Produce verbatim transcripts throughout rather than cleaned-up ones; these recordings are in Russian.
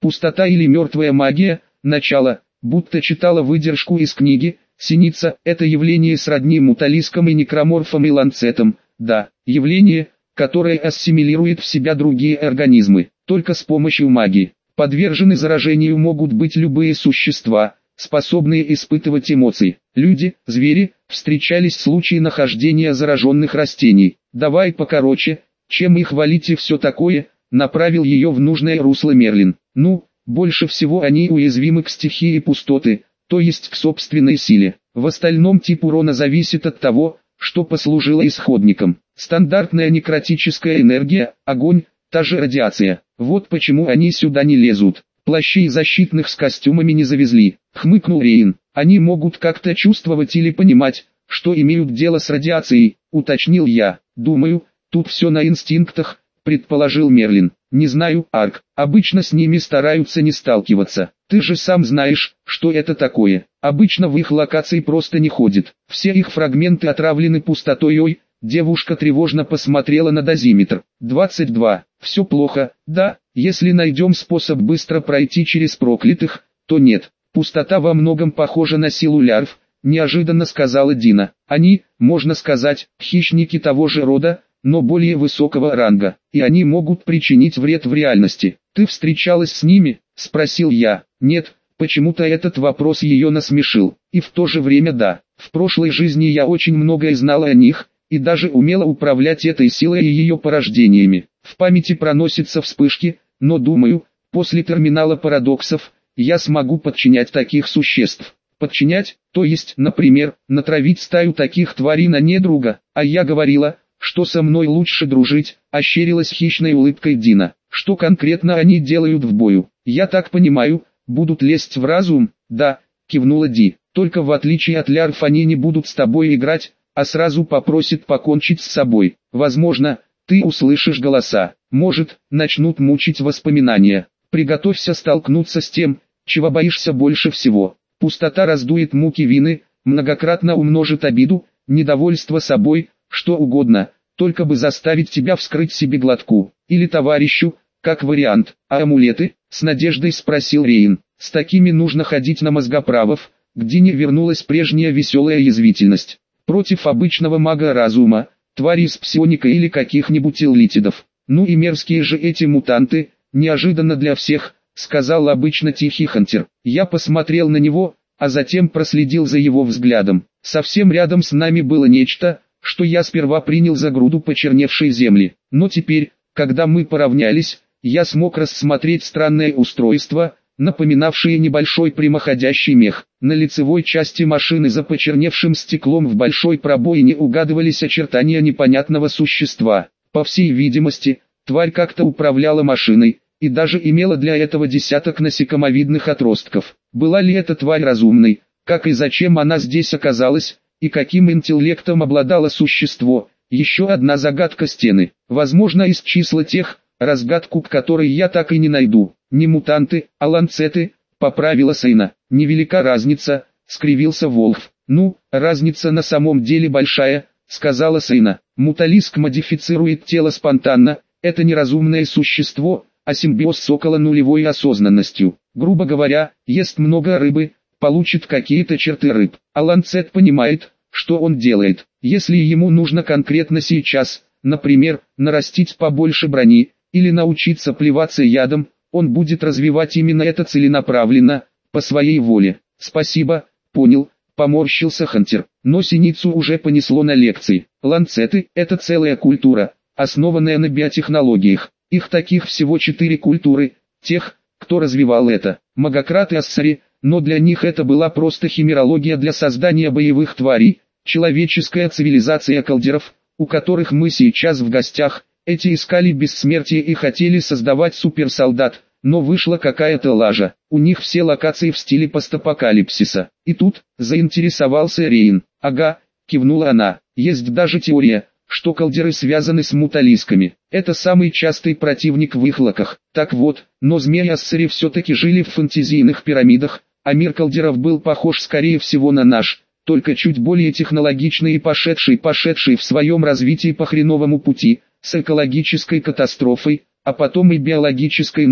Пустота или мертвая магия, начало, будто читала выдержку из книги. Синица – это явление сродни муталискам и некроморфам и ланцетам, да, явление, которое ассимилирует в себя другие организмы, только с помощью магии. Подвержены заражению могут быть любые существа, способные испытывать эмоции. Люди, звери, встречались случаи нахождения зараженных растений. Давай покороче, чем их валить и все такое, направил ее в нужное русло Мерлин. Ну, больше всего они уязвимы к стихии пустоты, то есть к собственной силе. В остальном тип урона зависит от того, что послужило исходником. Стандартная некротическая энергия, огонь, та же радиация. Вот почему они сюда не лезут. Плащей защитных с костюмами не завезли, хмыкнул Рейн. Они могут как-то чувствовать или понимать, что имеют дело с радиацией, уточнил я. Думаю, тут все на инстинктах, предположил Мерлин. Не знаю, Арк, обычно с ними стараются не сталкиваться. Ты же сам знаешь, что это такое. Обычно в их локации просто не ходит. Все их фрагменты отравлены пустотой. Ой, девушка тревожно посмотрела на дозиметр. двадцать два. Все плохо, да, если найдем способ быстро пройти через проклятых, то нет. Пустота во многом похожа на силу лярв, неожиданно сказала Дина. Они, можно сказать, хищники того же рода, но более высокого ранга, и они могут причинить вред в реальности. Ты встречалась с ними? Спросил я. Нет, почему-то этот вопрос ее насмешил. И в то же время да, в прошлой жизни я очень многое знала о них, и даже умела управлять этой силой и ее порождениями. В памяти проносятся вспышки, но думаю, после терминала парадоксов, я смогу подчинять таких существ. Подчинять, то есть, например, натравить стаю таких тварей на недруга, а я говорила, что со мной лучше дружить, ощерилась хищной улыбкой Дина. Что конкретно они делают в бою? Я так понимаю, будут лезть в разум? Да, кивнула Ди. Только в отличие от лярв они не будут с тобой играть, а сразу попросят покончить с собой. Возможно, ты услышишь голоса. Может, начнут мучить воспоминания. Приготовься столкнуться с тем, чего боишься больше всего. Пустота раздует муки вины, многократно умножит обиду, недовольство собой, что угодно, только бы заставить тебя вскрыть себе глотку. Или товарищу, как вариант. А амулеты? С надеждой спросил Рейн. С такими нужно ходить на мозгоправов, где не вернулась прежняя веселая язвительность. Против обычного мага разума, твари из псионика или каких-нибудь эллитидов. Ну и мерзкие же эти мутанты, неожиданно для всех, сказал обычно тихий Хантер. Я посмотрел на него, а затем проследил за его взглядом. Совсем рядом с нами было нечто, что я сперва принял за груду почерневшей земли. Но теперь, когда мы поравнялись, я смог рассмотреть странное устройство, напоминавшее небольшой прямоходящий мех. На лицевой части машины за почерневшим стеклом в большой пробоине угадывались очертания непонятного существа. По всей видимости, тварь как-то управляла машиной, и даже имела для этого десяток насекомовидных отростков. Была ли эта тварь разумной, как и зачем она здесь оказалась, и каким интеллектом обладало существо, еще одна загадка стены. Возможно, из числа тех, разгадку к которой я так и не найду. Не мутанты, а ланцеты, поправила Сейна. Невелика разница, скривился Волф. Ну, разница на самом деле большая, сказала Сейна. Муталиск модифицирует тело спонтанно, это неразумное существо, а симбиоз сокола нулевой осознанностью. Грубо говоря, ест много рыбы, получит какие-то черты рыб. А ланцет понимает, что он делает. Если ему нужно конкретно сейчас, например, нарастить побольше брони, или научиться плеваться ядом, он будет развивать именно это целенаправленно, по своей воле. Спасибо, понял, поморщился Хантер. Но синицу уже понесло на лекции. Ланцеты – это целая культура, основанная на биотехнологиях. Их таких всего четыре культуры, тех, кто развивал это. Магократ и ассари, но для них это была просто химерология для создания боевых тварей, человеческая цивилизация калдеров, у которых мы сейчас в гостях. Эти искали бессмертие и хотели создавать суперсолдат, но вышла какая-то лажа. У них все локации в стиле постапокалипсиса. И тут, заинтересовался Рейн. Ага, кивнула она, есть даже теория, что калдеры связаны с муталисками. Это самый частый противник в их локах. Так вот, но змеи-ассари все-таки жили в фантазийных пирамидах, а мир калдеров был похож скорее всего на наш, только чуть более технологичный и пошедший, пошедший в своем развитии по хреновому пути, с экологической катастрофой, а потом и биологической, ну,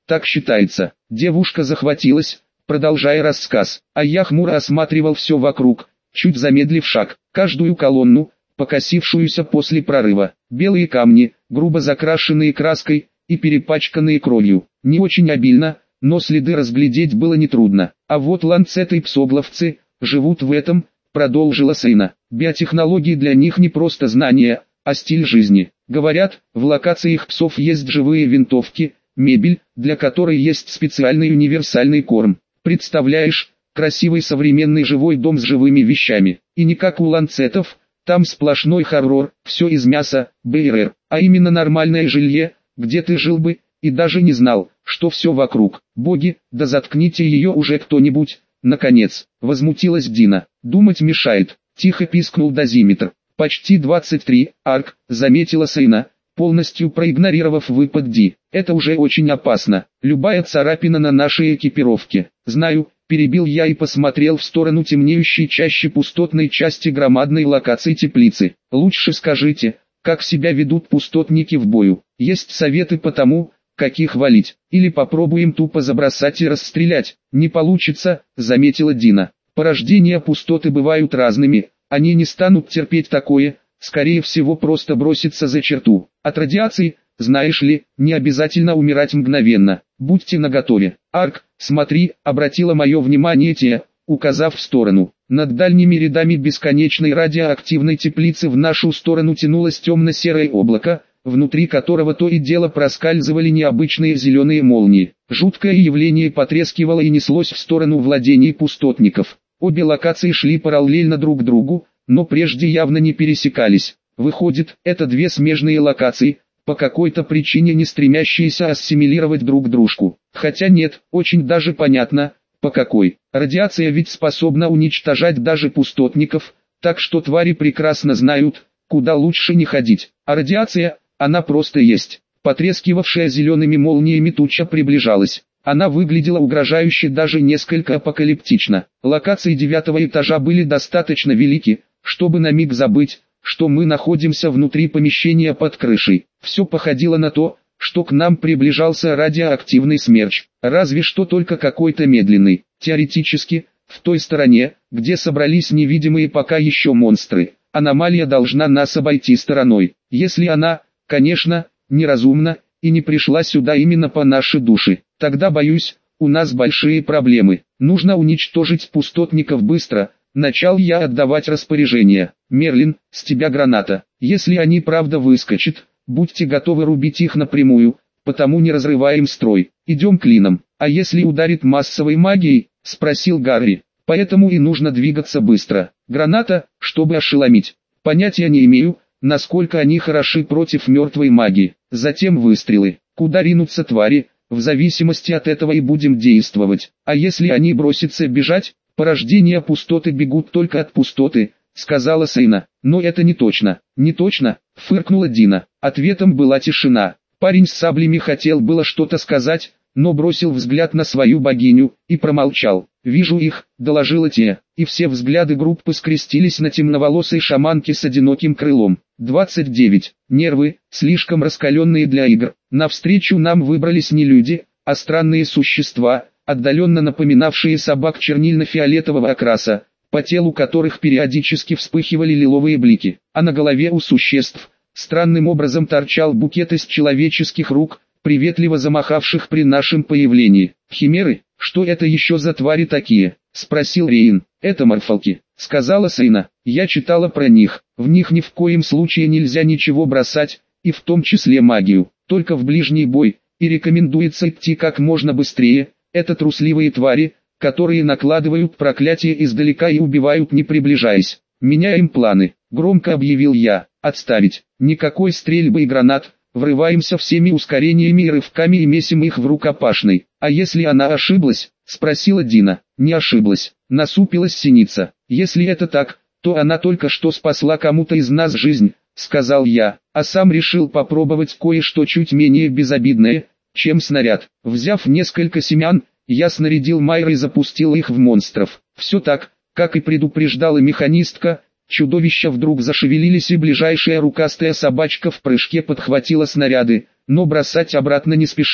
так считается. Девушка захватилась, продолжая рассказ, а я хмуро осматривал все вокруг, чуть замедлив шаг, каждую колонну, покосившуюся после прорыва, белые камни, грубо закрашенные краской и перепачканные кровью, не очень обильно, но следы разглядеть было нетрудно. А вот ланцеты и псоглавцы живут в этом, продолжила Сейна. Биотехнологии для них не просто знания, а стиль жизни. Говорят, в локациях псов есть живые винтовки, мебель, для которой есть специальный универсальный корм. Представляешь, красивый современный живой дом с живыми вещами. И не как у ланцетов, там сплошной хоррор, все из мяса, БРР, а именно нормальное жилье, где ты жил бы, и даже не знал, что все вокруг. Боги, да заткните ее уже кто-нибудь, наконец, возмутилась Дина. Думать мешает, тихо пискнул дозиметр. Почти двадцать три, арк, заметила Сейна, полностью проигнорировав выпад Ди. Это уже очень опасно, любая царапина на нашей экипировке. Знаю, перебил я и посмотрел в сторону темнеющей чаще пустотной части громадной локации теплицы. Лучше скажите, как себя ведут пустотники в бою. Есть советы по тому, каких валить, или попробуем тупо забросать и расстрелять. Не получится, заметила Дина. Порождения пустоты бывают разными, они не станут терпеть такое, скорее всего просто бросятся за черту. От радиации, знаешь ли, не обязательно умирать мгновенно. Будьте наготове. Арк, смотри, обратила мое внимание Тея, указав в сторону. Над дальними рядами бесконечной радиоактивной теплицы в нашу сторону тянулось темно-серое облако, внутри которого то и дело проскальзывали необычные зеленые молнии. Жуткое явление потрескивало и неслось в сторону владений пустотников. Обе локации шли параллельно друг другу, но прежде явно не пересекались. Выходит, это две смежные локации, по какой-то причине не стремящиеся ассимилировать друг дружку. Хотя нет, очень даже понятно, по какой. Радиация ведь способна уничтожать даже пустотников, так что твари прекрасно знают, куда лучше не ходить. А радиация, она просто есть. Потрескивавшая зелеными молниями туча приближалась. Она выглядела угрожающе, даже несколько апокалиптично. Локации девятого этажа были достаточно велики, чтобы на миг забыть, что мы находимся внутри помещения под крышей. Все походило на то, что к нам приближался радиоактивный смерч, разве что только какой-то медленный. Теоретически, в той стороне, где собрались невидимые пока еще монстры, аномалия должна нас обойти стороной, если она, конечно, неразумна и не пришла сюда именно по нашей душе. Тогда, боюсь, у нас большие проблемы. Нужно уничтожить пустотников быстро. Начал я отдавать распоряжение. Мерлин, с тебя граната. Если они правда выскочат, будьте готовы рубить их напрямую, потому не разрываем строй. Идем клином. А если ударит массовой магией? Спросил Гарри. Поэтому и нужно двигаться быстро. Граната, чтобы ошеломить. Понятия не имею, насколько они хороши против мертвой магии. Затем выстрелы. Куда ринутся твари? В зависимости от этого и будем действовать. А если они бросятся бежать? Порождения пустоты бегут только от пустоты, сказала Сейна. Но это не точно. Не точно, фыркнула Дина. Ответом была тишина. Парень с саблями хотел было что-то сказать, но бросил взгляд на свою богиню и промолчал. «Вижу их», — доложила Тея, и все взгляды группы скрестились на темноволосой шаманке с одиноким крылом. двадцать девять. Нервы, слишком раскаленные для игр. Навстречу нам выбрались не люди, а странные существа, отдаленно напоминавшие собак чернильно-фиолетового окраса, по телу которых периодически вспыхивали лиловые блики, а на голове у существ странным образом торчал букет из человеческих рук, приветливо замахавших при нашем появлении. «Химеры? Что это еще за твари такие?» — спросил Рейн. «Это морфалки», — сказала Сейна. «Я читала про них. В них ни в коем случае нельзя ничего бросать, и в том числе магию, только в ближний бой, и рекомендуется идти как можно быстрее. Это трусливые твари, которые накладывают проклятие издалека и убивают не приближаясь. Меняем планы», — громко объявил я. «Отставить. Никакой стрельбы и гранат. Врываемся всеми ускорениями и рывками и месим их в рукопашной». «А если она ошиблась?» — спросила Дина. «Не ошиблась», — насупилась Синица. «Если это так, то она только что спасла кому-то из нас жизнь», — сказал я, а сам решил попробовать кое-что чуть менее безобидное, чем снаряд. Взяв несколько семян, я снарядил Майра и запустил их в монстров. Все так, как и предупреждала механистка. Чудовища вдруг зашевелились, и ближайшая рукастая собачка в прыжке подхватила снаряды, но бросать обратно не спешила.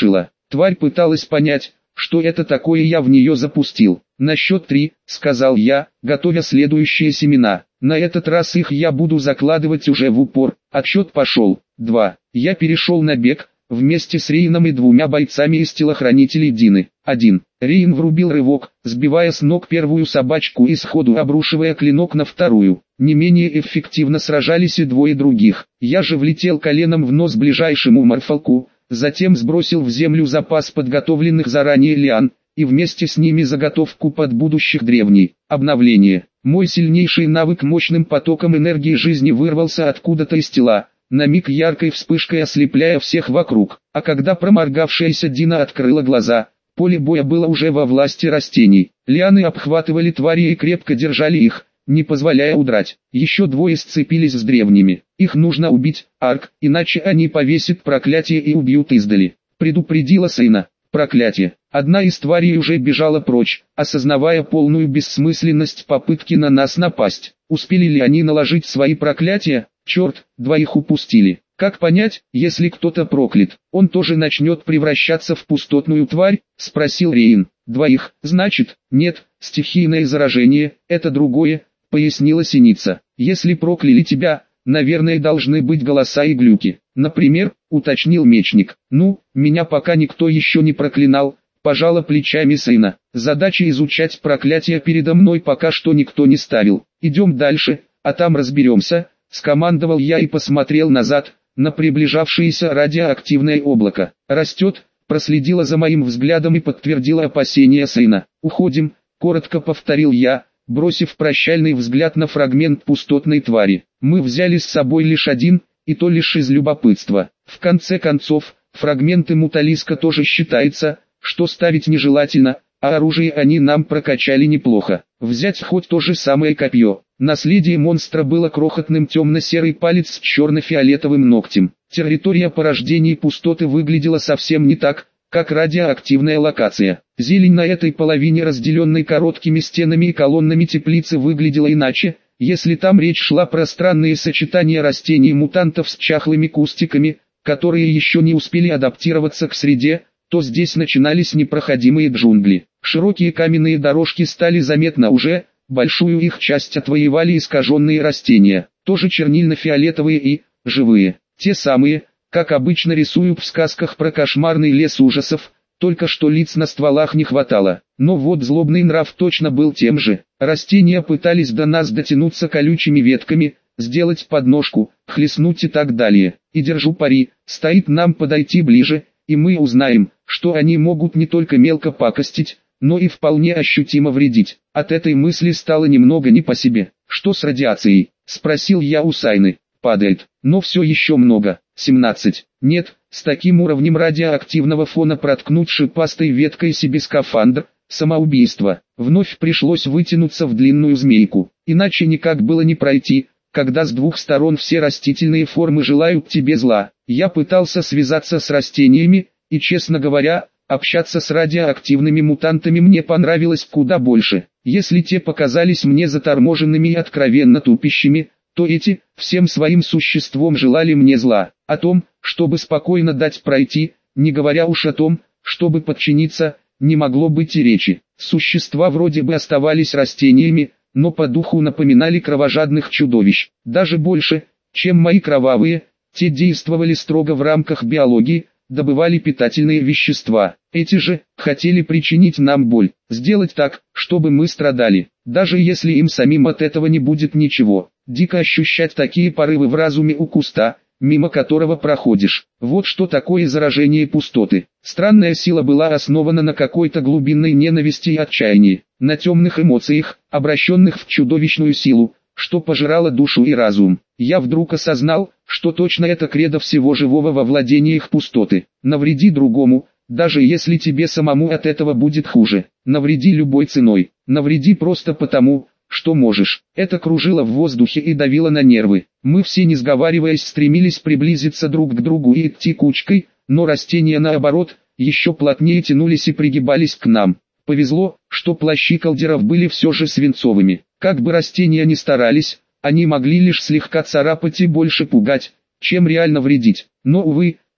Тварь пыталась понять, что это такое я в нее запустил. «На счет три», — сказал я, готовя следующие семена. «На этот раз их я буду закладывать уже в упор». Отсчет пошел. Два. Я перешел на бег, вместе с Рейном и двумя бойцами из телохранителей Дины. Один. Рейн врубил рывок, сбивая с ног первую собачку и сходу обрушивая клинок на вторую. Не менее эффективно сражались и двое других. Я же влетел коленом в нос ближайшему морфалку, затем сбросил в землю запас подготовленных заранее лиан, и вместе с ними заготовку под будущих древней. Обновление. Мой сильнейший навык мощным потоком энергии жизни вырвался откуда-то из тела, на миг яркой вспышкой ослепляя всех вокруг. А когда проморгавшаяся Дина открыла глаза, поле боя было уже во власти растений. Лианы обхватывали твари и крепко держали их, не позволяя удрать. Еще двое сцепились с древними. Их нужно убить, Арк, иначе они повесят проклятие и убьют издали. Предупредила сына. Проклятие. Одна из тварей уже бежала прочь, осознавая полную бессмысленность попытки на нас напасть. Успели ли они наложить свои проклятия? Черт, двоих упустили. Как понять, если кто-то проклят, он тоже начнет превращаться в пустотную тварь? Спросил Рейн. Двоих, значит? Нет, стихийное заражение, это другое, пояснила Синица. Если прокляли тебя, наверное, должны быть голоса и глюки. Например, уточнил Мечник. Ну, меня пока никто еще не проклинал, пожала плечами сына. Задача изучать проклятия передо мной пока что никто не ставил. Идем дальше, а там разберемся, скомандовал я и посмотрел назад, на приближавшееся радиоактивное облако. Растет, проследила за моим взглядом и подтвердила опасения сына. Уходим, коротко повторил я, бросив прощальный взгляд на фрагмент пустотной твари. Мы взяли с собой лишь один, и то лишь из любопытства. В конце концов, фрагменты муталиска тоже считается, что ставить нежелательно, а оружие они нам прокачали неплохо. Взять хоть то же самое копье. Наследие монстра было крохотным темно-серый палец с черно-фиолетовым ногтем. Территория порождений пустоты выглядела совсем не так, как радиоактивная локация. Зелень на этой половине, разделенной короткими стенами и колоннами теплицы, выглядела иначе. Если там речь шла про странные сочетания растений-мутантов с чахлыми кустиками, которые еще не успели адаптироваться к среде, то здесь начинались непроходимые джунгли. Широкие каменные дорожки стали заметно уже, большую их часть отвоевали искаженные растения, тоже чернильно-фиолетовые и живые. Те самые, как обычно рисуют в сказках про кошмарный лес ужасов, только что лиц на стволах не хватало. Но вот злобный нрав точно был тем же. Растения пытались до нас дотянуться колючими ветками, сделать подножку, хлестнуть и так далее. И держу пари, стоит нам подойти ближе, и мы узнаем, что они могут не только мелко пакостить, но и вполне ощутимо вредить. От этой мысли стало немного не по себе. «Что с радиацией?» – спросил я у Сайны. «Падает, но все еще много. семнадцать. Нет, с таким уровнем радиоактивного фона проткнуть шипастой веткой себе скафандр – самоубийство». Вновь пришлось вытянуться в длинную змейку. Иначе никак было не пройти, когда с двух сторон все растительные формы желают тебе зла. Я пытался связаться с растениями, и, честно говоря, общаться с радиоактивными мутантами мне понравилось куда больше. Если те показались мне заторможенными и откровенно тупящими, то эти, всем своим существом желали мне зла. О том, чтобы спокойно дать пройти, не говоря уж о том, чтобы подчиниться, не могло быть и речи. Существа вроде бы оставались растениями, но по духу напоминали кровожадных чудовищ. Даже больше, чем мои кровавые, те действовали строго в рамках биологии, добывали питательные вещества. Эти же хотели причинить нам боль, сделать так, чтобы мы страдали, даже если им самим от этого не будет ничего. Дико ощущать такие порывы в разуме у куста, мимо которого проходишь. Вот что такое заражение пустоты. Странная сила была основана на какой-то глубинной ненависти и отчаянии, на темных эмоциях, обращенных в чудовищную силу, что пожирало душу и разум. Я вдруг осознал, что точно это кредо всего живого во владениях пустоты. Навреди другому, даже если тебе самому от этого будет хуже. Навреди любой ценой. Навреди просто потому, что можешь. Это кружило в воздухе и давило на нервы. Мы все, не сговариваясь, стремились приблизиться друг к другу и идти кучкой, но растения, наоборот, еще плотнее тянулись и пригибались к нам. Повезло, что плащи колдеров были все же свинцовыми. Как бы растения ни старались, они могли лишь слегка царапать и больше пугать, чем реально вредить. Но, увы,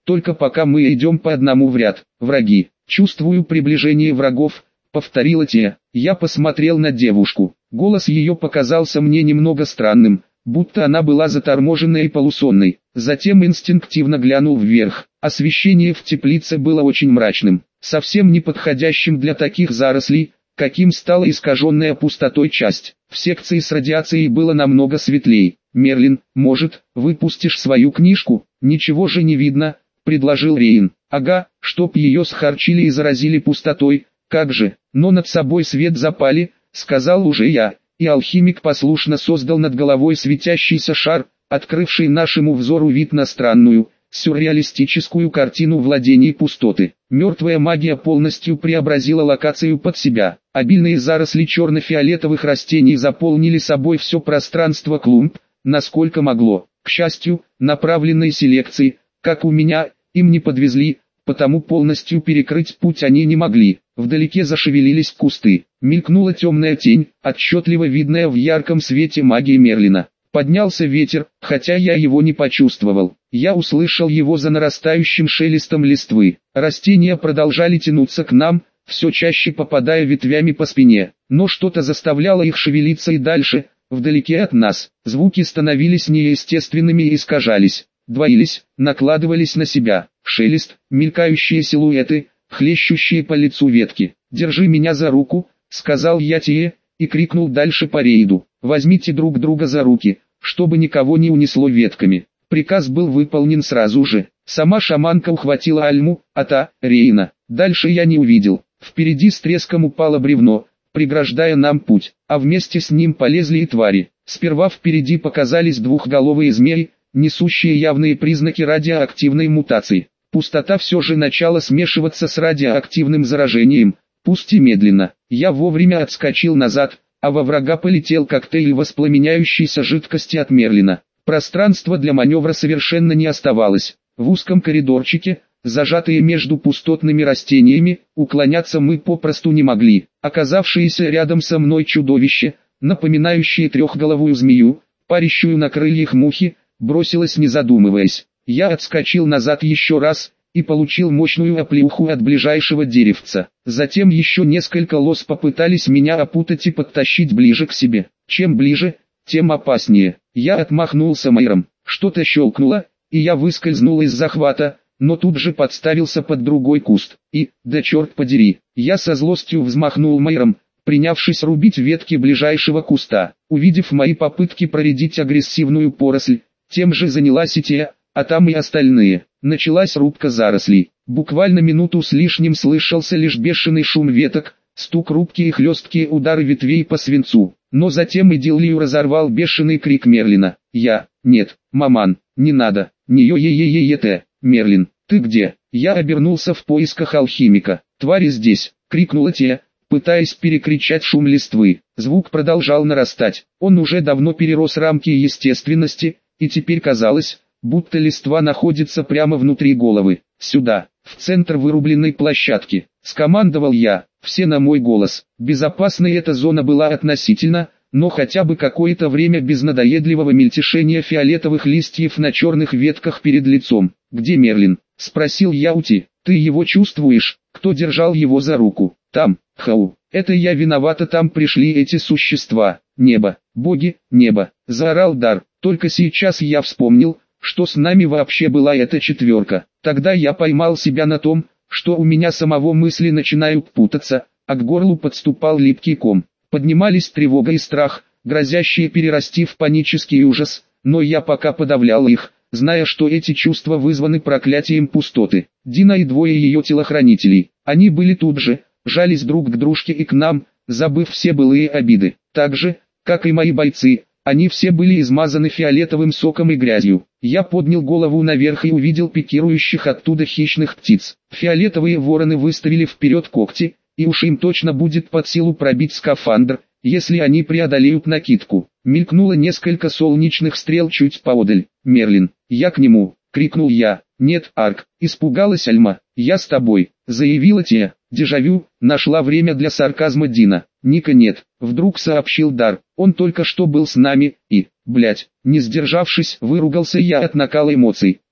только пока мы идем по одному в ряд. Враги. Чувствую приближение врагов, повторила Тия. Я посмотрел на девушку. Голос ее показался мне немного странным, будто она была заторможенной и полусонной. Затем инстинктивно глянул вверх. Освещение в теплице было очень мрачным, совсем не подходящим для таких зарослей, каким стала искаженная пустотой часть. В секции с радиацией было намного светлей. «Мерлин, может, выпустишь свою книжку? Ничего же не видно», — предложил Рейн. «Ага, чтоб ее схарчили и заразили пустотой, как же, но над собой свет запали», — сказал уже я, и алхимик послушно создал над головой светящийся шар, открывший нашему взору вид на странную, сюрреалистическую картину владений пустоты. Мертвая магия полностью преобразила локацию под себя. Обильные заросли черно-фиолетовых растений заполнили собой все пространство клумб, насколько могло. К счастью, направленной селекции, как у меня, им не подвезли, потому полностью перекрыть путь они не могли. Вдалеке зашевелились кусты. Мелькнула темная тень, отчетливо видная в ярком свете магии Мерлина. Поднялся ветер, хотя я его не почувствовал. Я услышал его за нарастающим шелестом листвы. Растения продолжали тянуться к нам, все чаще попадая ветвями по спине. Но что-то заставляло их шевелиться и дальше, вдалеке от нас. Звуки становились неестественными и искажались, двоились, накладывались на себя. Шелест, мелькающие силуэты, хлещущие по лицу ветки. «Держи меня за руку», — сказал я Тие, и крикнул дальше по рейду. «Возьмите друг друга за руки, чтобы никого не унесло ветками». Приказ был выполнен сразу же. Сама шаманка ухватила Альму, а та — Рейна. Дальше я не увидел. Впереди с треском упало бревно, преграждая нам путь, а вместе с ним полезли и твари. Сперва впереди показались двухголовые змеи, несущие явные признаки радиоактивной мутации. Пустота все же начала смешиваться с радиоактивным заражением, пусть и медленно. Я вовремя отскочил назад, а во врага полетел коктейль воспламеняющейся жидкости от Мерлина. Пространства для маневра совершенно не оставалось. В узком коридорчике, зажатые между пустотными растениями, уклоняться мы попросту не могли. Оказавшееся рядом со мной чудовище, напоминающее трехголовую змею, парящую на крыльях мухи, бросилось не задумываясь. Я отскочил назад еще раз, и получил мощную оплеуху от ближайшего деревца. Затем еще несколько лос попытались меня опутать и подтащить ближе к себе. Чем ближе, тем опаснее. Я отмахнулся Майром. Что-то щелкнуло, и я выскользнул из захвата, но тут же подставился под другой куст. И, да черт подери, я со злостью взмахнул Майром, принявшись рубить ветки ближайшего куста. Увидев мои попытки проредить агрессивную поросль, тем же занялась и Тия, а там и остальные. Началась рубка зарослей. Буквально минуту с лишним слышался лишь бешеный шум веток, стук рубки и хлесткие удары ветвей по свинцу. Но затем идиллию разорвал бешеный крик Мерлина. Я, нет, маман, не надо, не йо-е-е-е-е-те, Мерлин, ты где? Я обернулся в поисках алхимика. Твари здесь, крикнула Тия, пытаясь перекричать шум листвы. Звук продолжал нарастать. Он уже давно перерос рамки естественности, и теперь казалось, будто листва находится прямо внутри головы. «Сюда, в центр вырубленной площадки», — скомандовал я, все на мой голос. Безопасной эта зона была относительно, но хотя бы какое-то время без надоедливого мельтешения фиолетовых листьев на черных ветках перед лицом. «Где Мерлин?» — спросил я у Ти. «Ты его чувствуешь? Кто держал его за руку?» «Там, Хау. Это я виновата, там пришли эти существа. Небо, боги, небо», — заорал Дар. Только сейчас я вспомнил, что с нами вообще была эта четверка. Тогда я поймал себя на том, что у меня самого мысли начинают путаться, а к горлу подступал липкий ком. Поднимались тревога и страх, грозящие перерасти в панический ужас, но я пока подавлял их, зная, что эти чувства вызваны проклятием пустоты. Дина и двое ее телохранителей, они были тут же, жались друг к дружке и к нам, забыв все былые обиды. Так же, как и мои бойцы, они все были измазаны фиолетовым соком и грязью. Я поднял голову наверх и увидел пикирующих оттуда хищных птиц. Фиолетовые вороны выставили вперед когти, и уж им точно будет под силу пробить скафандр, если они преодолеют накидку. Мелькнуло несколько солнечных стрел чуть поодаль. «Мерлин, я к нему!» — крикнул я. «Нет, Арк!» — испугалась Альма. «Я с тобой!» — заявила Тия. Дежавю, нашла время для сарказма Дина. «Ника нет», — вдруг сообщил Дар. «Он только что был с нами, и, блять, не сдержавшись, выругался я от накала эмоций.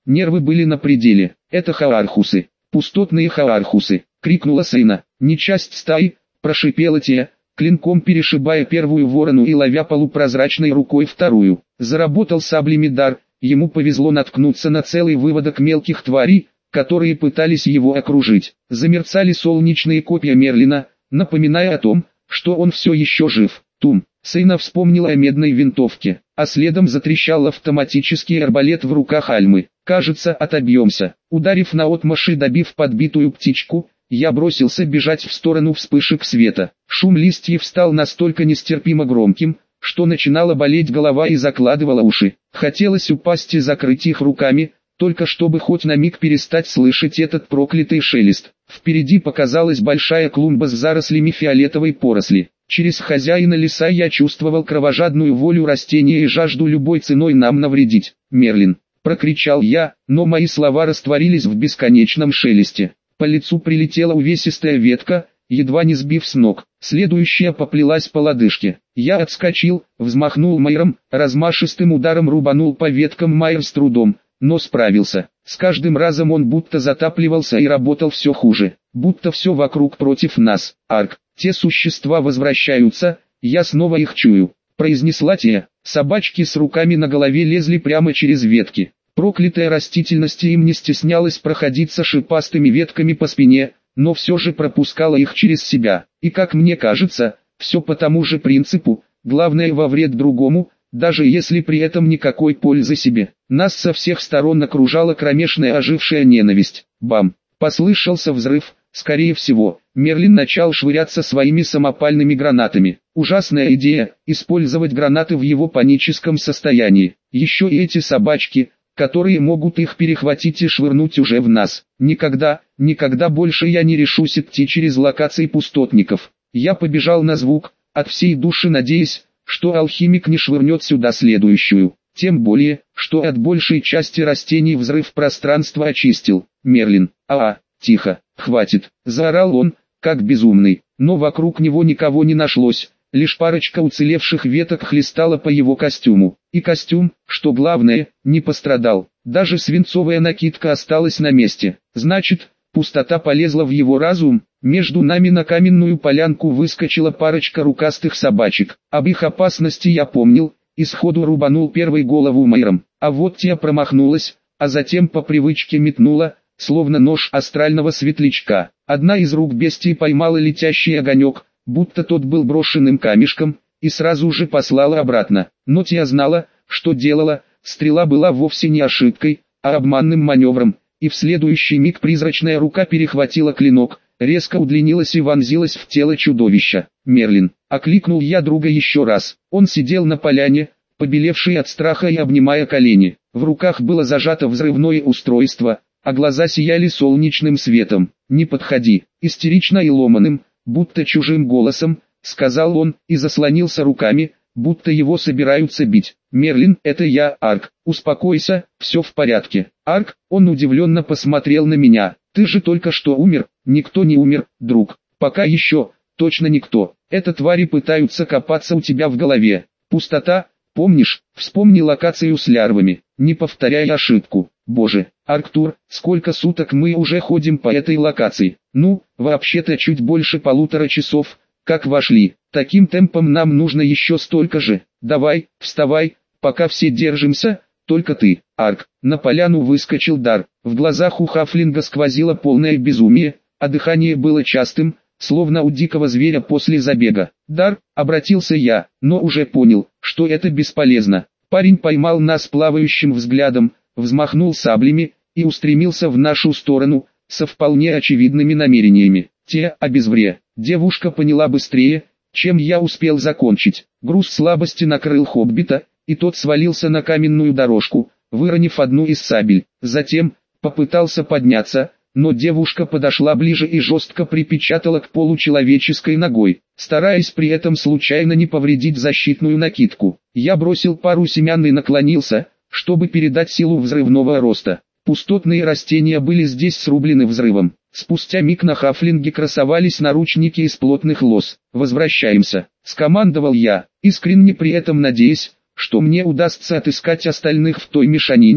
нервы были на пределе. «Это хаархусы, пустотные хаархусы!» — крикнула Сейна. «Не часть стаи!» — прошипела Тея, клинком перешибая первую ворону и ловя полупрозрачной рукой вторую. Заработал саблями дар, ему повезло наткнуться на целый выводок мелких тварей, которые пытались его окружить. Замерцали солнечные копья Мерлина, напоминая о том, что он все еще жив. Тум. Сейна вспомнила о медной винтовке, а следом затрещал автоматический арбалет в руках Альмы. «Кажется, отобьемся». Ударив наотмашь и добив подбитую птичку, я бросился бежать в сторону вспышек света. Шум листьев стал настолько нестерпимо громким, что начинала болеть голова и закладывала уши. Хотелось упасть и закрыть их руками, только чтобы хоть на миг перестать слышать этот проклятый шелест. Впереди показалась большая клумба с зарослями фиолетовой поросли. Через хозяина леса я чувствовал кровожадную волю растения и жажду любой ценой нам навредить. «Мерлин!» — прокричал я, но мои слова растворились в бесконечном шелесте. По лицу прилетела увесистая ветка, едва не сбив с ног. Следующая поплелась по лодыжке. Я отскочил, взмахнул майром, размашистым ударом рубанул по веткам. Майр с трудом, но справился. С каждым разом он будто затапливался и работал все хуже. Будто все вокруг против нас. «Арк, те существа возвращаются, я снова их чую», — произнесла Тея. Собачки с руками на голове лезли прямо через ветки. Проклятая растительность им не стеснялась проходиться шипастыми ветками по спине, но все же пропускала их через себя. И как мне кажется, все по тому же принципу, главное во вред другому, даже если при этом никакой пользы себе. Нас со всех сторон окружала кромешная ожившая ненависть. Бам! Послышался взрыв, скорее всего, Мерлин начал швыряться своими самопальными гранатами. Ужасная идея, использовать гранаты в его паническом состоянии. Еще и эти собачки, которые могут их перехватить и швырнуть уже в нас. Никогда, никогда больше я не решусь идти через локации пустотников. Я побежал на звук, от всей души надеясь, что алхимик не швырнет сюда следующую. Тем более, что от большей части растений взрыв пространства очистил. «Мерлин, а-а, тихо, хватит», — заорал он, как безумный. Но вокруг него никого не нашлось. Лишь парочка уцелевших веток хлестала по его костюму. И костюм, что главное, не пострадал. Даже свинцовая накидка осталась на месте. Значит, пустота полезла в его разум. Между нами на каменную полянку выскочила парочка рукастых собачек. Об их опасности я помнил, и сходу рубанул первой голову майром. А вот те промахнулась, а затем по привычке метнула, словно нож астрального светлячка. Одна из рук бестии поймала летящий огонек, будто тот был брошенным камешком, и сразу же послала обратно. Но Тея знала, что делала, стрела была вовсе не ошибкой, а обманным маневром, и в следующий миг призрачная рука перехватила клинок, резко удлинилась и вонзилась в тело чудовища. «Мерлин!» — окликнул я друга еще раз. Он сидел на поляне, побелевший от страха и обнимая колени. В руках было зажато взрывное устройство, а глаза сияли солнечным светом. «Не подходи!» — истерично и ломаным, будто чужим голосом, сказал он, и заслонился руками, будто его собираются бить. «Мерлин, это я, Арк, успокойся, все в порядке». «Арк», он удивленно посмотрел на меня, «ты же только что умер». «Никто не умер, друг, пока еще, точно никто. Это твари пытаются копаться у тебя в голове. Пустота, помнишь, вспомни локацию с лярвами, не повторяй ошибку». «Боже, Арктур, сколько суток мы уже ходим по этой локации?» «Ну, вообще-то чуть больше полутора часов, как вошли. Таким темпом нам нужно еще столько же. Давай, вставай, пока все держимся, только ты». «Арк». На поляну выскочил Дар. В глазах у Хафлинга сквозило полное безумие, а дыхание было частым, словно у дикого зверя после забега. «Дар», обратился я, но уже понял, что это бесполезно. Парень поймал нас плавающим взглядом, взмахнул саблями и устремился в нашу сторону, со вполне очевидными намерениями. Те, обезвре. Девушка поняла быстрее, чем я успел закончить. Груз слабости накрыл хоббита, и тот свалился на каменную дорожку, выронив одну из сабель. Затем, попытался подняться, но девушка подошла ближе и жестко припечатала к полу человеческой ногой, стараясь при этом случайно не повредить защитную накидку. Я бросил пару семян и наклонился, чтобы передать силу взрывного роста. Пустотные растения были здесь срублены взрывом. Спустя миг на Хафлинге красовались наручники из плотных лоз. «Возвращаемся», — скомандовал я, искренне при этом надеясь, что мне удастся отыскать остальных в той мешанине,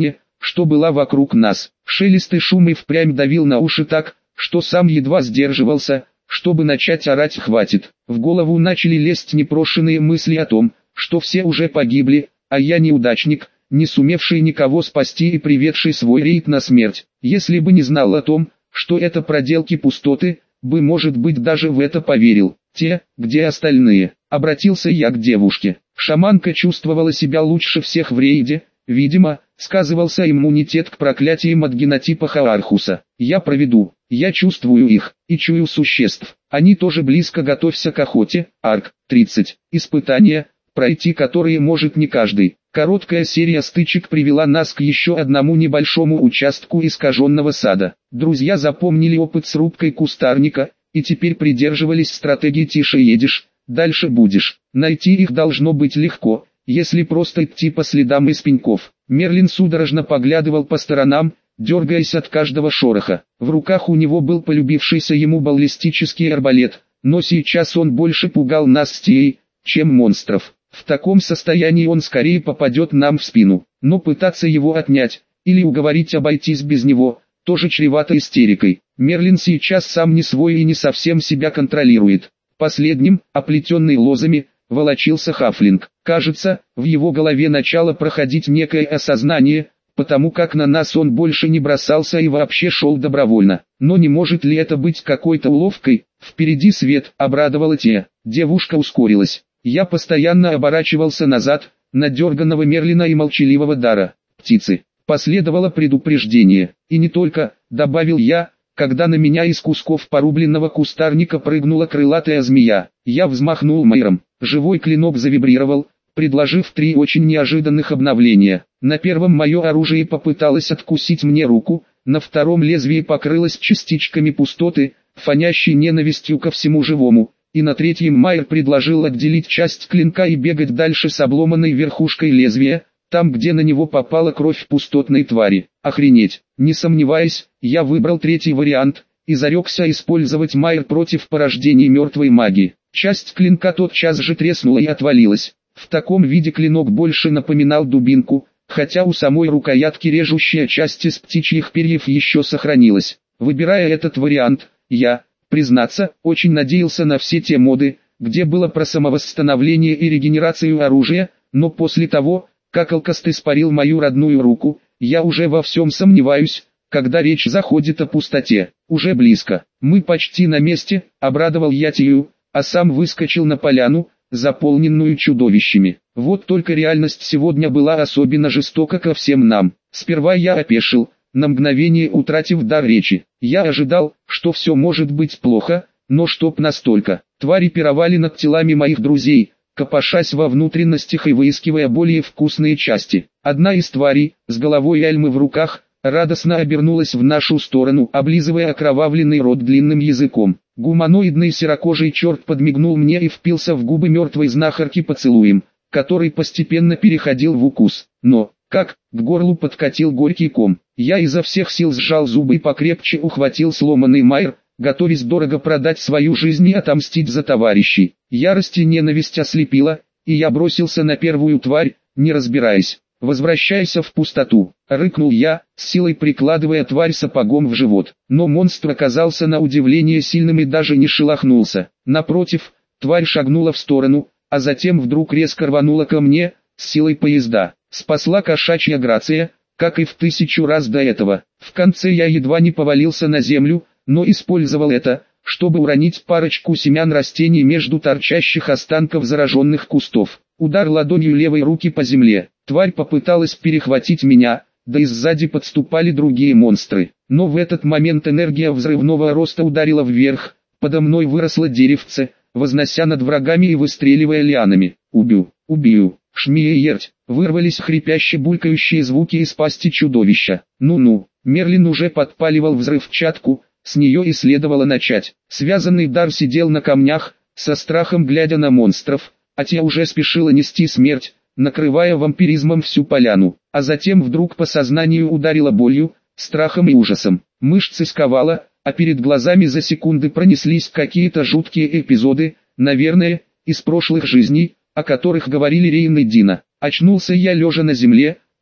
что была вокруг нас. Шелест и шум и впрямь давил на уши так, что сам едва сдерживался, чтобы начать орать «хватит». В голову начали лезть непрошенные мысли о том, что все уже погибли, а я неудачник, не сумевший никого спасти и приведший свой рейд на смерть. Если бы не знал о том, что это проделки пустоты, бы, может быть, даже в это поверил. Те, где остальные? Обратился я к девушке. Шаманка чувствовала себя лучше всех в рейде, видимо, сказывался иммунитет к проклятиям от генотипа Хаархуса. Я проведу, я чувствую их, и чую существ. Они тоже близко, готовься к охоте. Арк, тридцать. Испытания, пройти которые может не каждый. Короткая серия стычек привела нас к еще одному небольшому участку искаженного сада. Друзья запомнили опыт с рубкой кустарника, и теперь придерживались стратегии «тише едешь, дальше будешь». Найти их должно быть легко, если просто идти по следам из пеньков. Мерлин судорожно поглядывал по сторонам, дергаясь от каждого шороха. В руках у него был полюбившийся ему баллистический арбалет, но сейчас он больше пугал нас с Тией, чем монстров. В таком состоянии он скорее попадет нам в спину, но пытаться его отнять, или уговорить обойтись без него, тоже чревато истерикой. Мерлин сейчас сам не свой и не совсем себя контролирует. Последним, оплетенный лозами, волочился хафлинг. Кажется, в его голове начало проходить некое осознание, потому как на нас он больше не бросался и вообще шел добровольно. Но не может ли это быть какой-то уловкой? Впереди свет, обрадовала Тия. Девушка ускорилась. Я постоянно оборачивался назад, на дерганного Мерлина и молчаливого Дара. Птицы. Последовало предупреждение. И не только, добавил я, когда на меня из кусков порубленного кустарника прыгнула крылатая змея. Я взмахнул майром. Живой клинок завибрировал, предложив три очень неожиданных обновления. На первом мое оружие попыталось откусить мне руку, на втором лезвие покрылось частичками пустоты, фонящей ненавистью ко всему живому. И на третьем Майер предложил отделить часть клинка и бегать дальше с обломанной верхушкой лезвия, там где на него попала кровь пустотной твари. Охренеть! Не сомневаясь, я выбрал третий вариант, и зарекся использовать Майер против порождений мертвой магии. Часть клинка тотчас же треснула и отвалилась. В таком виде клинок больше напоминал дубинку, хотя у самой рукоятки режущая часть из птичьих перьев еще сохранилась. Выбирая этот вариант, я... Признаться, очень надеялся на все те моды, где было про самовосстановление и регенерацию оружия, но после того, как Алкаст испарил мою родную руку, я уже во всем сомневаюсь, когда речь заходит о пустоте. Уже близко. Мы почти на месте, обрадовал я Тию, а сам выскочил на поляну, заполненную чудовищами. Вот только реальность сегодня была особенно жестока ко всем нам. Сперва я опешил, на мгновение утратив дар речи. Я ожидал, что все может быть плохо, но чтоб настолько. Твари пировали над телами моих друзей, копошась во внутренностях и выискивая более вкусные части. Одна из тварей, с головой Альмы в руках, радостно обернулась в нашу сторону, облизывая окровавленный рот длинным языком. Гуманоидный серокожий черт подмигнул мне и впился в губы мертвой знахарки поцелуем, который постепенно переходил в укус. Но... Как, к горлу подкатил горький ком. Я изо всех сил сжал зубы и покрепче ухватил сломанный Майер, готовясь дорого продать свою жизнь и отомстить за товарищей. Ярость и ненависть ослепила, и я бросился на первую тварь, не разбираясь. «Возвращайся в пустоту», — рыкнул я, с силой прикладывая тварь сапогом в живот. Но монстр оказался на удивление сильным и даже не шелохнулся. Напротив, тварь шагнула в сторону, а затем вдруг резко рванула ко мне, с силой поезда. Спасла кошачья грация, как и в тысячу раз до этого. В конце я едва не повалился на землю, но использовал это, чтобы уронить парочку семян растений между торчащих останков зараженных кустов. Удар ладонью левой руки по земле. Тварь попыталась перехватить меня, да и сзади подступали другие монстры. Но в этот момент энергия взрывного роста ударила вверх, подо мной выросло деревце, вознося над врагами и выстреливая лианами. «Убью, убью, шмия и ерть!» Вырвались хрипяще-булькающие звуки из пасти чудовища. Ну-ну, Мерлин уже подпаливал взрывчатку, с нее и следовало начать. Связанный Дар сидел на камнях, со страхом глядя на монстров, а те уже спешила нести смерть, накрывая вампиризмом всю поляну. А затем вдруг по сознанию ударила болью, страхом и ужасом. Мышцы сковало, а перед глазами за секунды пронеслись какие-то жуткие эпизоды, наверное, из прошлых жизней, о которых говорили Рейн и Дина. Очнулся я лежа на земле,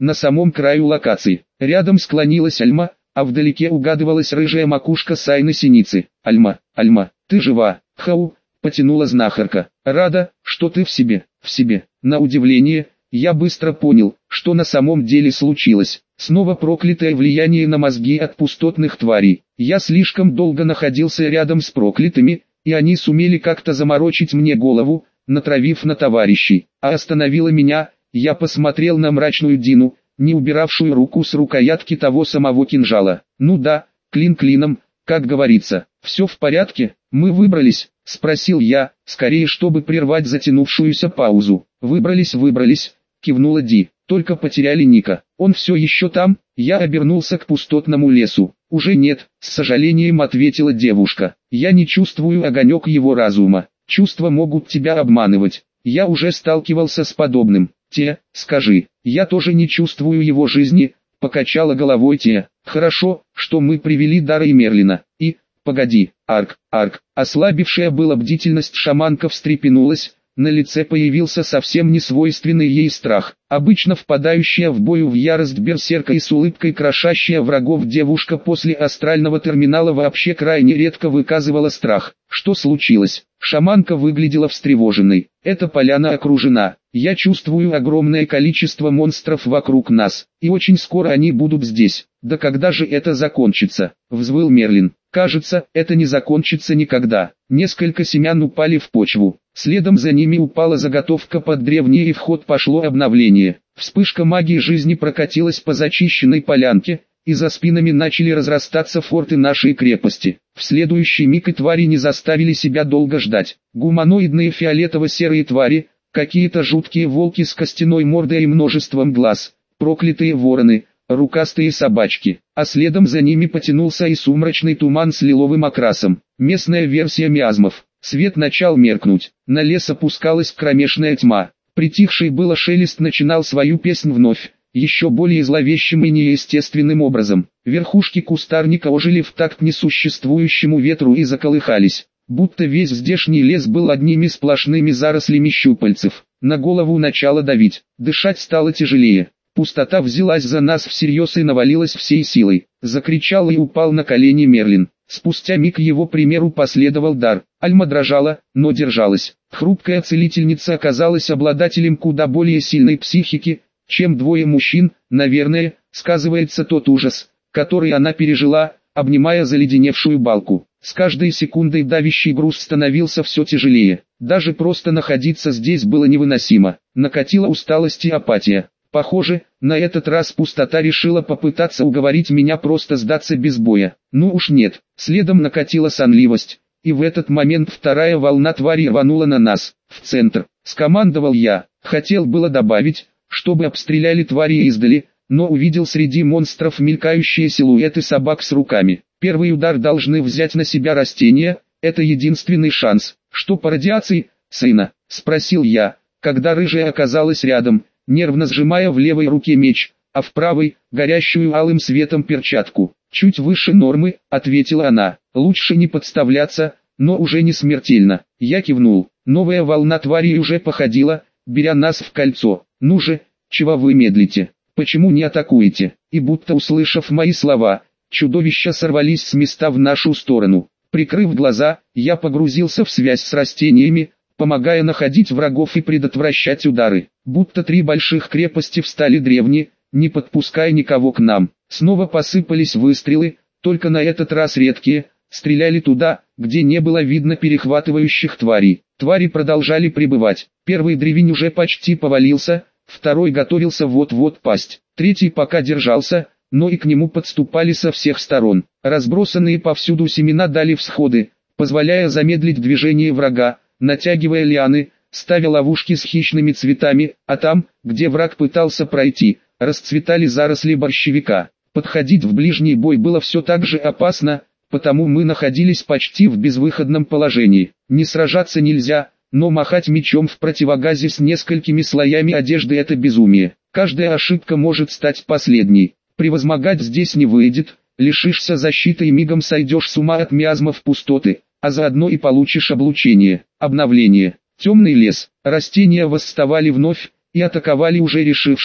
на самом краю локации. Рядом склонилась Альма, а вдалеке угадывалась рыжая макушка Сайны Синицы. «Альма, Альма, ты жива?» «Хау!» — потянула знахарка. «Рада, что ты в себе, в себе». На удивление, я быстро понял, что на самом деле случилось. Снова проклятое влияние на мозги от пустотных тварей. Я слишком долго находился рядом с проклятыми, и они сумели как-то заморочить мне голову, натравив на товарищей. А остановило меня, я посмотрел на мрачную Дину, не убиравшую руку с рукоятки того самого кинжала. «Ну да, клин клином, как говорится. Все в порядке, мы выбрались?» — спросил я, скорее чтобы прервать затянувшуюся паузу. «Выбрались, выбрались», — кивнула Ди. «Только потеряли Ника. Он все еще там?» Я обернулся к пустотному лесу. «Уже нет», — с сожалением ответила девушка. «Я не чувствую огонек его разума. Чувства могут тебя обманывать. Я уже сталкивался с подобным. Те, скажи, я тоже не чувствую его жизни», — покачала головой Те. «Хорошо, что мы привели Дара и Мерлина. И, погоди, Арк, Арк». Ослабившая была бдительность шаманка встрепенулась, на лице появился совсем несвойственный ей страх. Обычно впадающая в бою в ярость берсерка и с улыбкой крошащая врагов девушка после астрального терминала вообще крайне редко выказывала страх. Что случилось? Шаманка выглядела встревоженной. «Эта поляна окружена. Я чувствую огромное количество монстров вокруг нас, и очень скоро они будут здесь. Да когда же это закончится?» — взвыл Мерлин. «Кажется, это не закончится никогда». Несколько семян упали в почву. Следом за ними упала заготовка под древнее, и в ход пошло обновление. Вспышка магии жизни прокатилась по зачищенной полянке, и за спинами начали разрастаться форты нашей крепости. В следующий миг и твари не заставили себя долго ждать. Гуманоидные фиолетово-серые твари, какие-то жуткие волки с костяной мордой и множеством глаз, проклятые вороны, рукастые собачки, а следом за ними потянулся и сумрачный туман с лиловым окрасом. Местная версия миазмов. Свет начал меркнуть, на лес опускалась кромешная тьма. Притихший было шелест начинал свою песнь вновь, еще более зловещим и неестественным образом. Верхушки кустарника ожили в такт несуществующему ветру и заколыхались, будто весь здешний лес был одними сплошными зарослями щупальцев. На голову начало давить, дышать стало тяжелее. Пустота взялась за нас всерьез и навалилась всей силой. Закричал и упал на колени Мерлин. Спустя миг его примеру последовал Дар. Альма дрожала, но держалась. Хрупкая целительница оказалась обладателем куда более сильной психики, чем двое мужчин. Наверное, сказывается тот ужас, который она пережила, обнимая заледеневшую балку. С каждой секундой давящий груз становился все тяжелее. Даже просто находиться здесь было невыносимо. Накатила усталость и апатия. Похоже, на этот раз пустота решила попытаться уговорить меня просто сдаться без боя. Ну уж нет. Следом накатила сонливость, и в этот момент вторая волна твари рванула на нас, в центр. Скомандовал я. Хотел было добавить, чтобы обстреляли твари издали, но увидел среди монстров мелькающие силуэты собак с руками. Первый удар должны взять на себя растения, это единственный шанс. «Что по радиации, сына?» — спросил я, когда рыжая оказалась рядом, нервно сжимая в левой руке меч, а в правой — горящую алым светом перчатку. «Чуть выше нормы», — ответила она. «Лучше не подставляться, но уже не смертельно». Я кивнул. Новая волна тварей уже походила, беря нас в кольцо. «Ну же, чего вы медлите? Почему не атакуете?» И будто услышав мои слова, чудовища сорвались с места в нашу сторону. Прикрыв глаза, я погрузился в связь с растениями, помогая находить врагов и предотвращать удары. Будто три больших крепости встали древние, не подпуская никого к нам. Снова посыпались выстрелы, только на этот раз редкие, стреляли туда, где не было видно перехватывающих тварей. Твари продолжали прибывать. Первый древень уже почти повалился, второй готовился вот-вот пасть. Третий пока держался, но и к нему подступали со всех сторон. Разбросанные повсюду семена дали всходы, позволяя замедлить движение врага, натягивая лианы, ставя ловушки с хищными цветами, а там, где враг пытался пройти, расцветали заросли борщевика. Подходить в ближний бой было все так же опасно, потому мы находились почти в безвыходном положении. Не сражаться нельзя, но махать мечом в противогазе с несколькими слоями одежды — это безумие. Каждая ошибка может стать последней. Превозмогать здесь не выйдет, лишишься защиты и мигом сойдешь с ума от миазмов пустоты, а заодно и получишь облучение, обновление. Темный лес, растения восставали вновь, и атаковали уже решивших,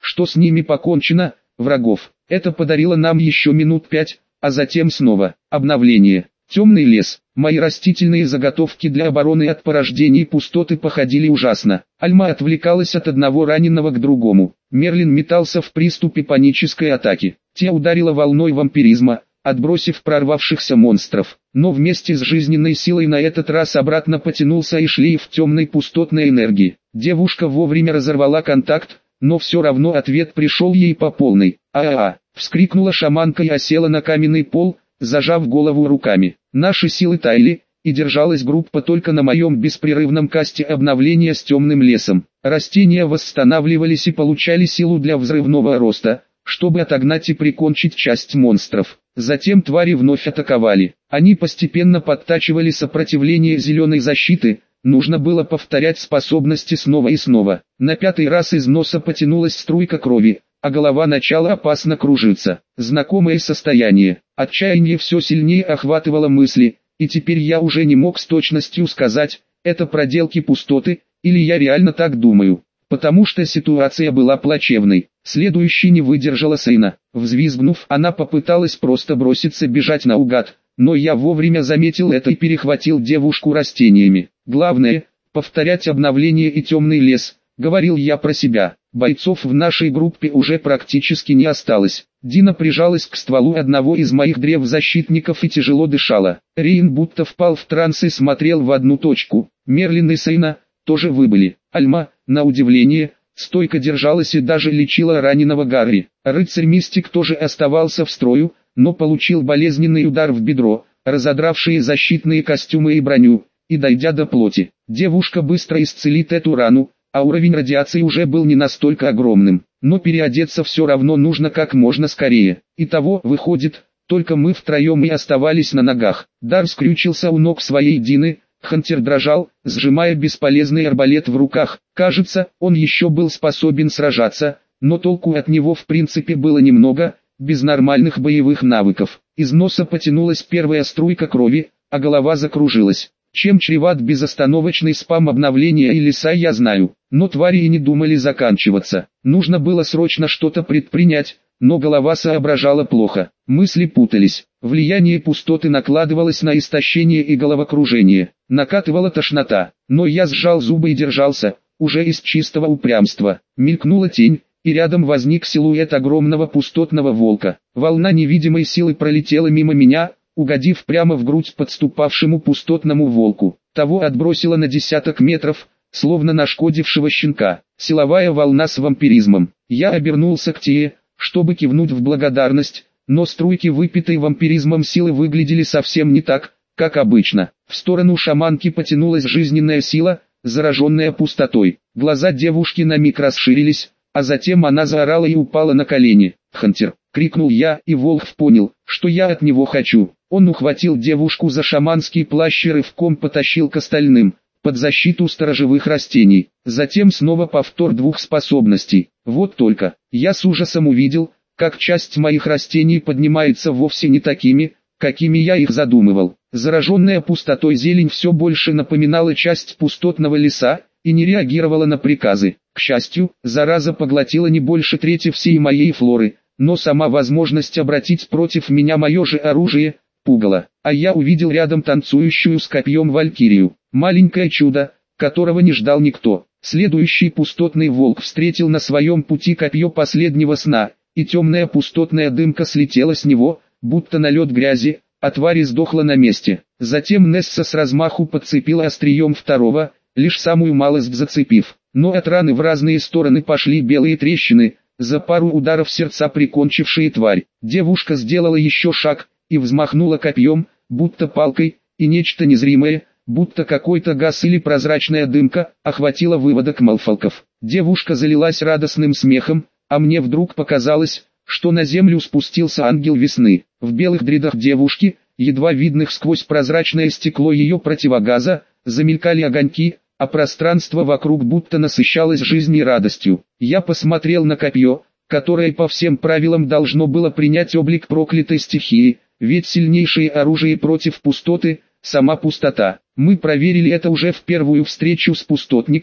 что с ними покончено, врагов. Это подарило нам еще минут пять, а затем снова обновление. Темный лес. Мои растительные заготовки для обороны от порождений пустоты походили ужасно. Альма отвлекалась от одного раненого к другому. Мерлин метался в приступе панической атаки. Те ударила волной вампиризма, отбросив прорвавшихся монстров. Но вместе с жизненной силой на этот раз обратно потянулся и шлейф темной пустотной энергии. Девушка вовремя разорвала контакт, но все равно ответ пришел ей по полной. «А-а-а!» — вскрикнула шаманка и осела на каменный пол, зажав голову руками. Наши силы таяли, и держалась группа только на моем беспрерывном касте обновления с темным лесом. Растения восстанавливались и получали силу для взрывного роста, чтобы отогнать и прикончить часть монстров. Затем твари вновь атаковали. Они постепенно подтачивали сопротивление зеленой защиты. Нужно было повторять способности снова и снова. На пятый раз из носа потянулась струйка крови, а голова начала опасно кружиться. Знакомое состояние. Отчаяние все сильнее охватывало мысли, и теперь я уже не мог с точностью сказать, это проделки пустоты, или я реально так думаю. Потому что ситуация была плачевной. Следующей не выдержала Сейна. Взвизгнув, она попыталась просто броситься бежать наугад, но я вовремя заметил это и перехватил девушку растениями. Главное, повторять обновление и темный лес, говорил я про себя. Бойцов в нашей группе уже практически не осталось. Дина прижалась к стволу одного из моих древ-защитников и тяжело дышала. Рейн будто впал в транс и смотрел в одну точку. Мерлин и Сейна тоже выбыли. Альма, на удивление, стойко держалась и даже лечила раненого Гарри. Рыцарь-мистик тоже оставался в строю, но получил болезненный удар в бедро, разодравшие защитные костюмы и броню, и дойдя до плоти. Девушка быстро исцелит эту рану, а уровень радиации уже был не настолько огромным. Но переодеться все равно нужно как можно скорее. Итого, выходит, только мы втроем и оставались на ногах. Дар скрючился у ног своей Дины. Хантер дрожал, сжимая бесполезный арбалет в руках. Кажется, он еще был способен сражаться, но толку от него в принципе было немного, без нормальных боевых навыков. Из носа потянулась первая струйка крови, а голова закружилась. Чем чреват безостановочный спам обновления и леса, я знаю, но твари и не думали заканчиваться. Нужно было срочно что-то предпринять, но голова соображала плохо, мысли путались. Влияние пустоты накладывалось на истощение и головокружение, накатывала тошнота, но я сжал зубы и держался, уже из чистого упрямства. Мелькнула тень, и рядом возник силуэт огромного пустотного волка. Волна невидимой силы пролетела мимо меня, угодив прямо в грудь подступавшему пустотному волку. Того отбросило на десяток метров, словно нашкодившего щенка. Силовая волна с вампиризмом. Я обернулся к Тие, чтобы кивнуть в благодарность, но струйки выпитой вампиризмом силы выглядели совсем не так, как обычно. В сторону шаманки потянулась жизненная сила, зараженная пустотой. Глаза девушки на миг расширились, а затем она заорала и упала на колени. «Хантер!» — крикнул я, и Волхв понял, что я от него хочу. Он ухватил девушку за шаманский плащ и рывком потащил к остальным, под защиту сторожевых растений. Затем снова повтор двух способностей. Вот только, я с ужасом увидел, как часть моих растений поднимается вовсе не такими, какими я их задумывал. Зараженная пустотой зелень все больше напоминала часть пустотного леса, и не реагировала на приказы. К счастью, зараза поглотила не больше трети всей моей флоры, но сама возможность обратить против меня мое же оружие, пугала. А я увидел рядом танцующую с копьем валькирию. Маленькое чудо, которого не ждал никто. Следующий пустотный волк встретил на своем пути копье последнего сна, и темная пустотная дымка слетела с него, будто налет грязи, а тварь сдохла на месте. Затем Несса с размаху подцепила острием второго, лишь самую малость зацепив. Но от раны в разные стороны пошли белые трещины, за пару ударов сердца прикончившие тварь. Девушка сделала еще шаг, и взмахнула копьем, будто палкой, и нечто незримое, будто какой-то газ или прозрачная дымка, охватила выводок малфалков. Девушка залилась радостным смехом, а мне вдруг показалось, что на землю спустился ангел весны. В белых дредах девушки, едва видных сквозь прозрачное стекло ее противогаза, замелькали огоньки, а пространство вокруг будто насыщалось жизнью и радостью. Я посмотрел на копье, которое по всем правилам должно было принять облик проклятой стихии, ведь сильнейшее оружие против пустоты — сама пустота. Мы проверили это уже в первую встречу с пустотниками,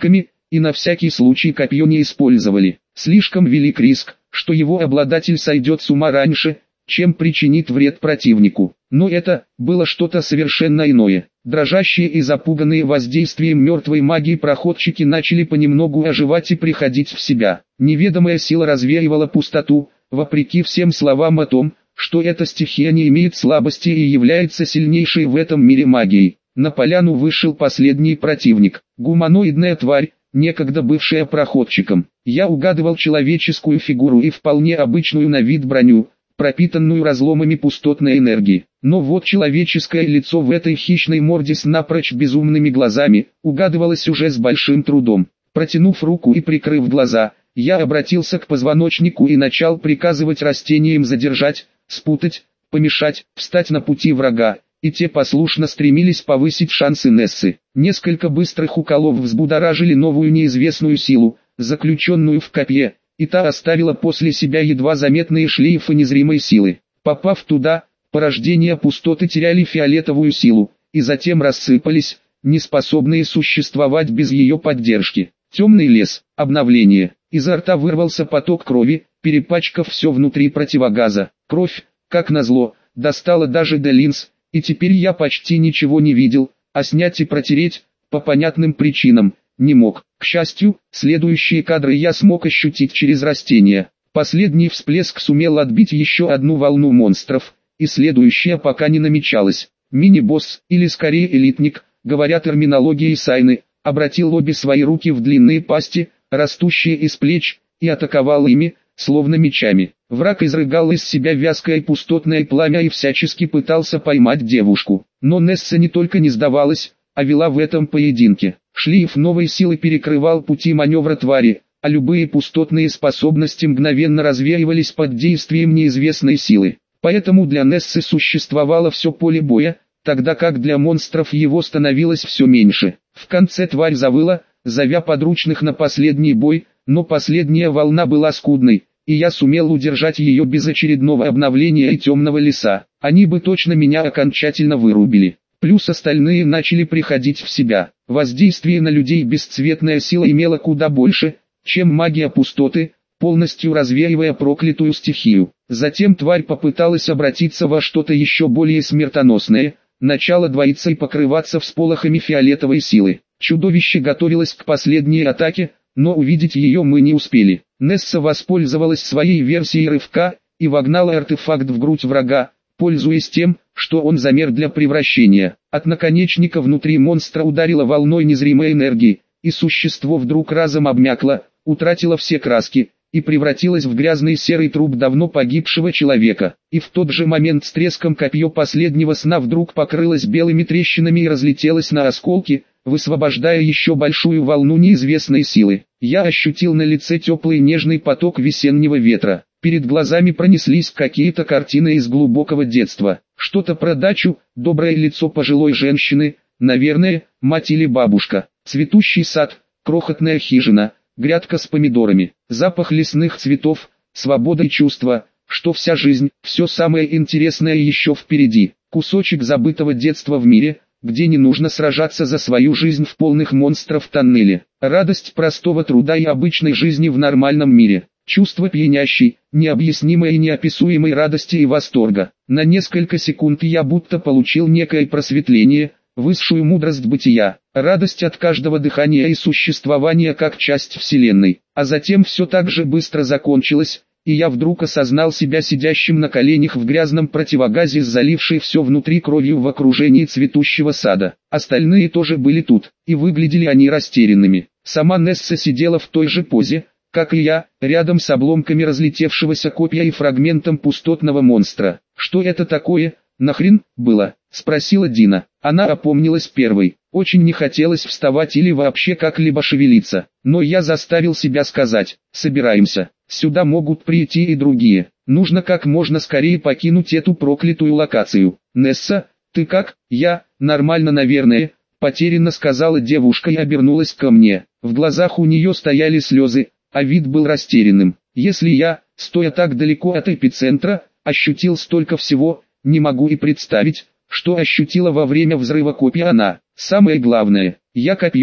и на всякий случай копье не использовали. Слишком велик риск, что его обладатель сойдет с ума раньше, чем причинит вред противнику. Но это было что-то совершенно иное. Дрожащие и запуганные воздействием мертвой магии проходчики начали понемногу оживать и приходить в себя. Неведомая сила развеивала пустоту, вопреки всем словам о том, что эта стихия не имеет слабости и является сильнейшей в этом мире магией. На поляну вышел последний противник, гуманоидная тварь, некогда бывшая проходчиком. Я угадывал человеческую фигуру и вполне обычную на вид броню, пропитанную разломами пустотной энергии. Но вот человеческое лицо в этой хищной морде с напрочь безумными глазами, угадывалось уже с большим трудом. Протянув руку и прикрыв глаза, я обратился к позвоночнику и начал приказывать растениям задержать, спутать, помешать, встать на пути врага, и те послушно стремились повысить шансы Нессы. Несколько быстрых уколов взбудоражили новую неизвестную силу, заключенную в копье, и та оставила после себя едва заметные шлейфы незримой силы. Попав туда, порождения пустоты теряли фиолетовую силу, и затем рассыпались, неспособные существовать без ее поддержки. Темный лес, обновление. Изо рта вырвался поток крови, перепачкав все внутри противогаза. Кровь, как назло, достала даже до линз, и теперь я почти ничего не видел, а снять и протереть, по понятным причинам, не мог. К счастью, следующие кадры я смог ощутить через растения. Последний всплеск сумел отбить еще одну волну монстров, и следующая пока не намечалась. Мини-босс, или скорее элитник, говоря терминологией Сайны, обратил обе свои руки в длинные пасти, растущие из плеч, и атаковал ими, словно мечами. Враг изрыгал из себя вязкое пустотное пламя и всячески пытался поймать девушку. Но Несса не только не сдавалась, а вела в этом поединке. Шлейф новой силы перекрывал пути маневра твари, а любые пустотные способности мгновенно развеивались под действием неизвестной силы. Поэтому для Нессы существовало все поле боя, тогда как для монстров его становилось все меньше. В конце тварь завыла, зовя подручных на последний бой, но последняя волна была скудной, и я сумел удержать ее без очередного обновления и темного леса. Они бы точно меня окончательно вырубили. Плюс остальные начали приходить в себя. Воздействие на людей бесцветная сила имела куда больше, чем магия пустоты, полностью развеивая проклятую стихию. Затем тварь попыталась обратиться во что-то еще более смертоносное, начало двоиться и покрываться всполохами фиолетовой силы. Чудовище готовилось к последней атаке, но увидеть ее мы не успели. Несса воспользовалась своей версией рывка и вогнала артефакт в грудь врага, пользуясь тем, что он замер для превращения. От наконечника внутри монстра ударила волной незримой энергии, и существо вдруг разом обмякло, утратило все краски, и превратилось в грязный серый труп давно погибшего человека. И в тот же момент с треском копье последнего сна вдруг покрылось белыми трещинами и разлетелось на осколки, высвобождая еще большую волну неизвестной силы. Я ощутил на лице теплый нежный поток весеннего ветра. Перед глазами пронеслись какие-то картины из глубокого детства. Что-то про дачу, доброе лицо пожилой женщины, наверное, мать или бабушка. Цветущий сад, крохотная хижина, грядка с помидорами, запах лесных цветов, свобода и чувство, что вся жизнь, все самое интересное еще впереди. Кусочек забытого детства в мире, где не нужно сражаться за свою жизнь в полных монстров тоннеле. Радость простого труда и обычной жизни в нормальном мире. Чувство пьянящей, необъяснимой и неописуемой радости и восторга. На несколько секунд я будто получил некое просветление, высшую мудрость бытия, радость от каждого дыхания и существования как часть Вселенной. А затем все так же быстро закончилось, и я вдруг осознал себя сидящим на коленях в грязном противогазе, залившей все внутри кровью в окружении цветущего сада. Остальные тоже были тут, и выглядели они растерянными. Сама Несса сидела в той же позе, как и я, рядом с обломками разлетевшегося копья и фрагментом пустотного монстра. «Что это такое, нахрен, было?» — спросила Дина. Она опомнилась первой. Очень не хотелось вставать или вообще как-либо шевелиться. Но я заставил себя сказать: «Собираемся. Сюда могут прийти и другие. Нужно как можно скорее покинуть эту проклятую локацию». «Несса, ты как?» «Я, нормально, наверное», — потерянно сказала девушка и обернулась ко мне. В глазах у нее стояли слезы, а вид был растерянным. Если я, стоя так далеко от эпицентра, ощутил столько всего, не могу и представить, что ощутила во время взрыва копья она. Самое главное, я копье,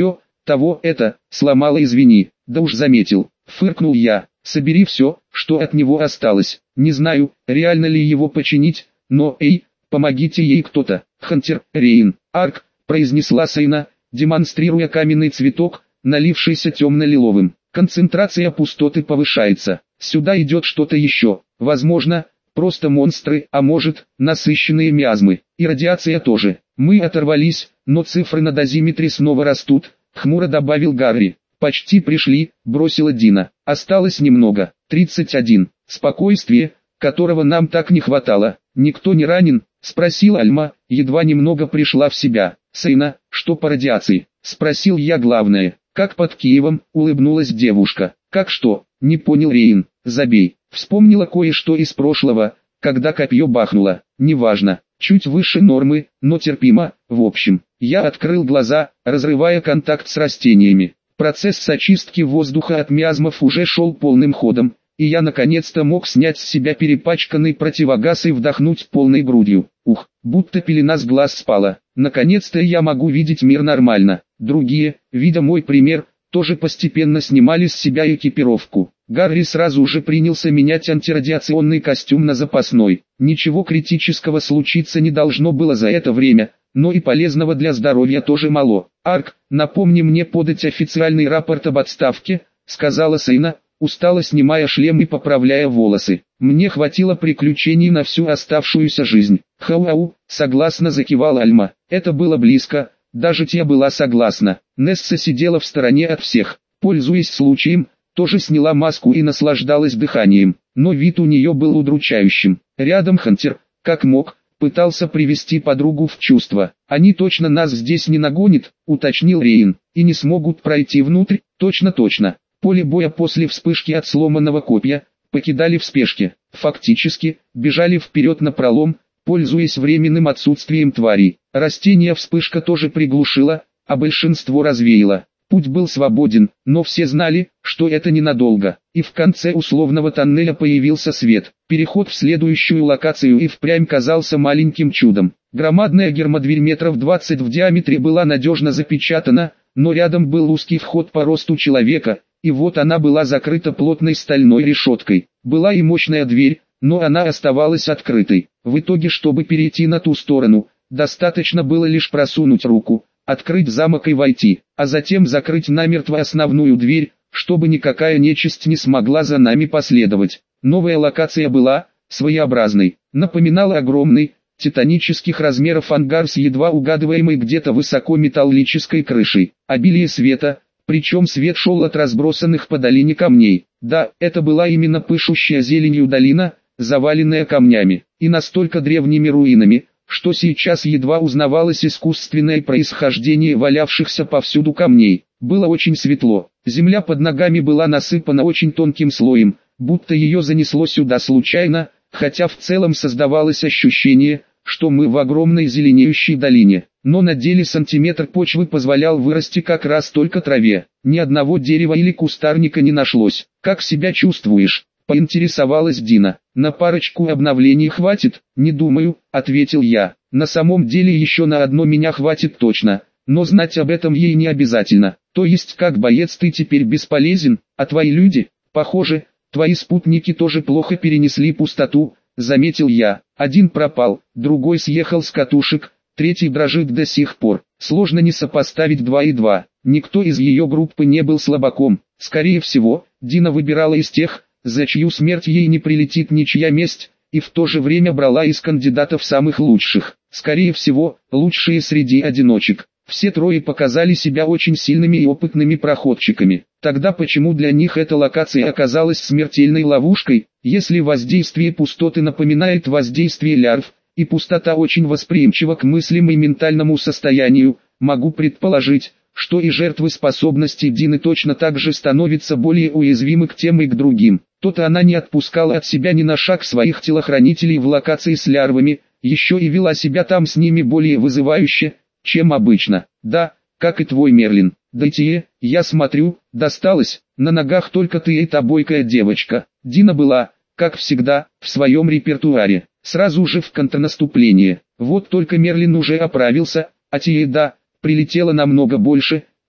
того это, сломала извини, да уж заметил, фыркнул я, собери все, что от него осталось, не знаю, реально ли его починить, но эй, помогите ей кто-то, Хантер, Рейн, Арк, произнесла Сейна, демонстрируя каменный цветок, налившийся темно-лиловым. Концентрация пустоты повышается, сюда идет что-то еще, возможно, просто монстры, а может, насыщенные миазмы, и радиация тоже. Мы оторвались, но цифры на дозиметре снова растут, хмуро добавил Гарри. Почти пришли, бросила Дина. Осталось немного, тридцать один. Спокойствие, которого нам так не хватало. Никто не ранен? Спросила Альма, едва немного пришла в себя. Сейна, что по радиации? Спросил я главное. Как под Киевом, улыбнулась девушка. Как что? Не понял Рейн. Забей. Вспомнила кое-что из прошлого, когда копье бахнуло. Неважно. Чуть выше нормы, но терпимо. В общем, я открыл глаза, разрывая контакт с растениями. Процесс очистки воздуха от миазмов уже шел полным ходом, и я наконец-то мог снять с себя перепачканный противогаз и вдохнуть полной грудью. Ух, будто пелена с глаз спала. Наконец-то я могу видеть мир нормально. Другие, видя мой пример, тоже постепенно снимали с себя экипировку. Гарри сразу же принялся менять антирадиационный костюм на запасной. Ничего критического случиться не должно было за это время, но и полезного для здоровья тоже мало. «Арк, напомни мне подать официальный рапорт об отставке», — сказала Сейна, устало снимая шлем и поправляя волосы. «Мне хватило приключений на всю оставшуюся жизнь». «Хау-ау», — согласно закивала Альма. Это было близко, даже Тия была согласна. Несса сидела в стороне от всех, пользуясь случаем, тоже сняла маску и наслаждалась дыханием, но вид у нее был удручающим. Рядом Хантер, как мог, пытался привести подругу в чувство. «Они точно нас здесь не нагонят», — уточнил Рейн, — «и не смогут пройти внутрь?» «Точно-точно». Поле боя после вспышки от сломанного копья покидали в спешке, фактически, бежали вперед напролом, пользуясь временным отсутствием тварей. Растения вспышка тоже приглушила, а большинство развеяло. Путь был свободен, но все знали, что это ненадолго, и в конце условного тоннеля появился свет. Переход в следующую локацию и впрямь казался маленьким чудом. Громадная гермодверь метров двадцать в диаметре была надежно запечатана, но рядом был узкий вход по росту человека, и вот она была закрыта плотной стальной решеткой. Была и мощная дверь, но она оставалась открытой. В итоге, чтобы перейти на ту сторону, достаточно было лишь просунуть руку, открыть замок и войти, а затем закрыть намертво основную дверь, чтобы никакая нечисть не смогла за нами последовать. Новая локация была своеобразной, напоминала огромный, титанических размеров ангар с едва угадываемой где-то высоко металлической крышей. Обилие света, причем свет шел от разбросанных по долине камней. Да, это была именно пышущая зеленью долина, заваленная камнями, и настолько древними руинами, что сейчас едва узнавалось искусственное происхождение валявшихся повсюду камней. Было очень светло, земля под ногами была насыпана очень тонким слоем, будто ее занесло сюда случайно, хотя в целом создавалось ощущение, что мы в огромной зеленеющей долине. Но на деле сантиметр почвы позволял вырасти как раз только траве, ни одного дерева или кустарника не нашлось. «Как себя чувствуешь?» — поинтересовалась Дина. «На парочку обновлений хватит?» «Не думаю», — ответил я. «На самом деле еще на одно меня хватит точно, но знать об этом ей не обязательно. То есть как боец ты теперь бесполезен, а твои люди, похоже, твои спутники тоже плохо перенесли пустоту», — заметил я. Один пропал, другой съехал с катушек, третий дрожит до сих пор. Сложно не сопоставить два и два. Никто из ее группы не был слабаком. Скорее всего, Дина выбирала из тех, за чью смерть ей не прилетит ничья месть, и в то же время брала из кандидатов самых лучших. Скорее всего, лучшие среди одиночек. Все трое показали себя очень сильными и опытными проходчиками. Тогда почему для них эта локация оказалась смертельной ловушкой? Если воздействие пустоты напоминает воздействие лярв, и пустота очень восприимчива к мыслям и ментальному состоянию, могу предположить, что и жертвы способностей Дины точно так же становятся более уязвимы к тем и к другим. То-то она не отпускала от себя ни на шаг своих телохранителей в локации с лярвами, еще и вела себя там с ними более вызывающе, чем обычно. Да, как и твой Мерлин. Да тебе, я смотрю, досталось, на ногах только ты и та бойкая девочка. Дина была, как всегда, в своем репертуаре, сразу же в контрнаступление. Вот только Мерлин уже оправился, а тебе, да, прилетело намного больше,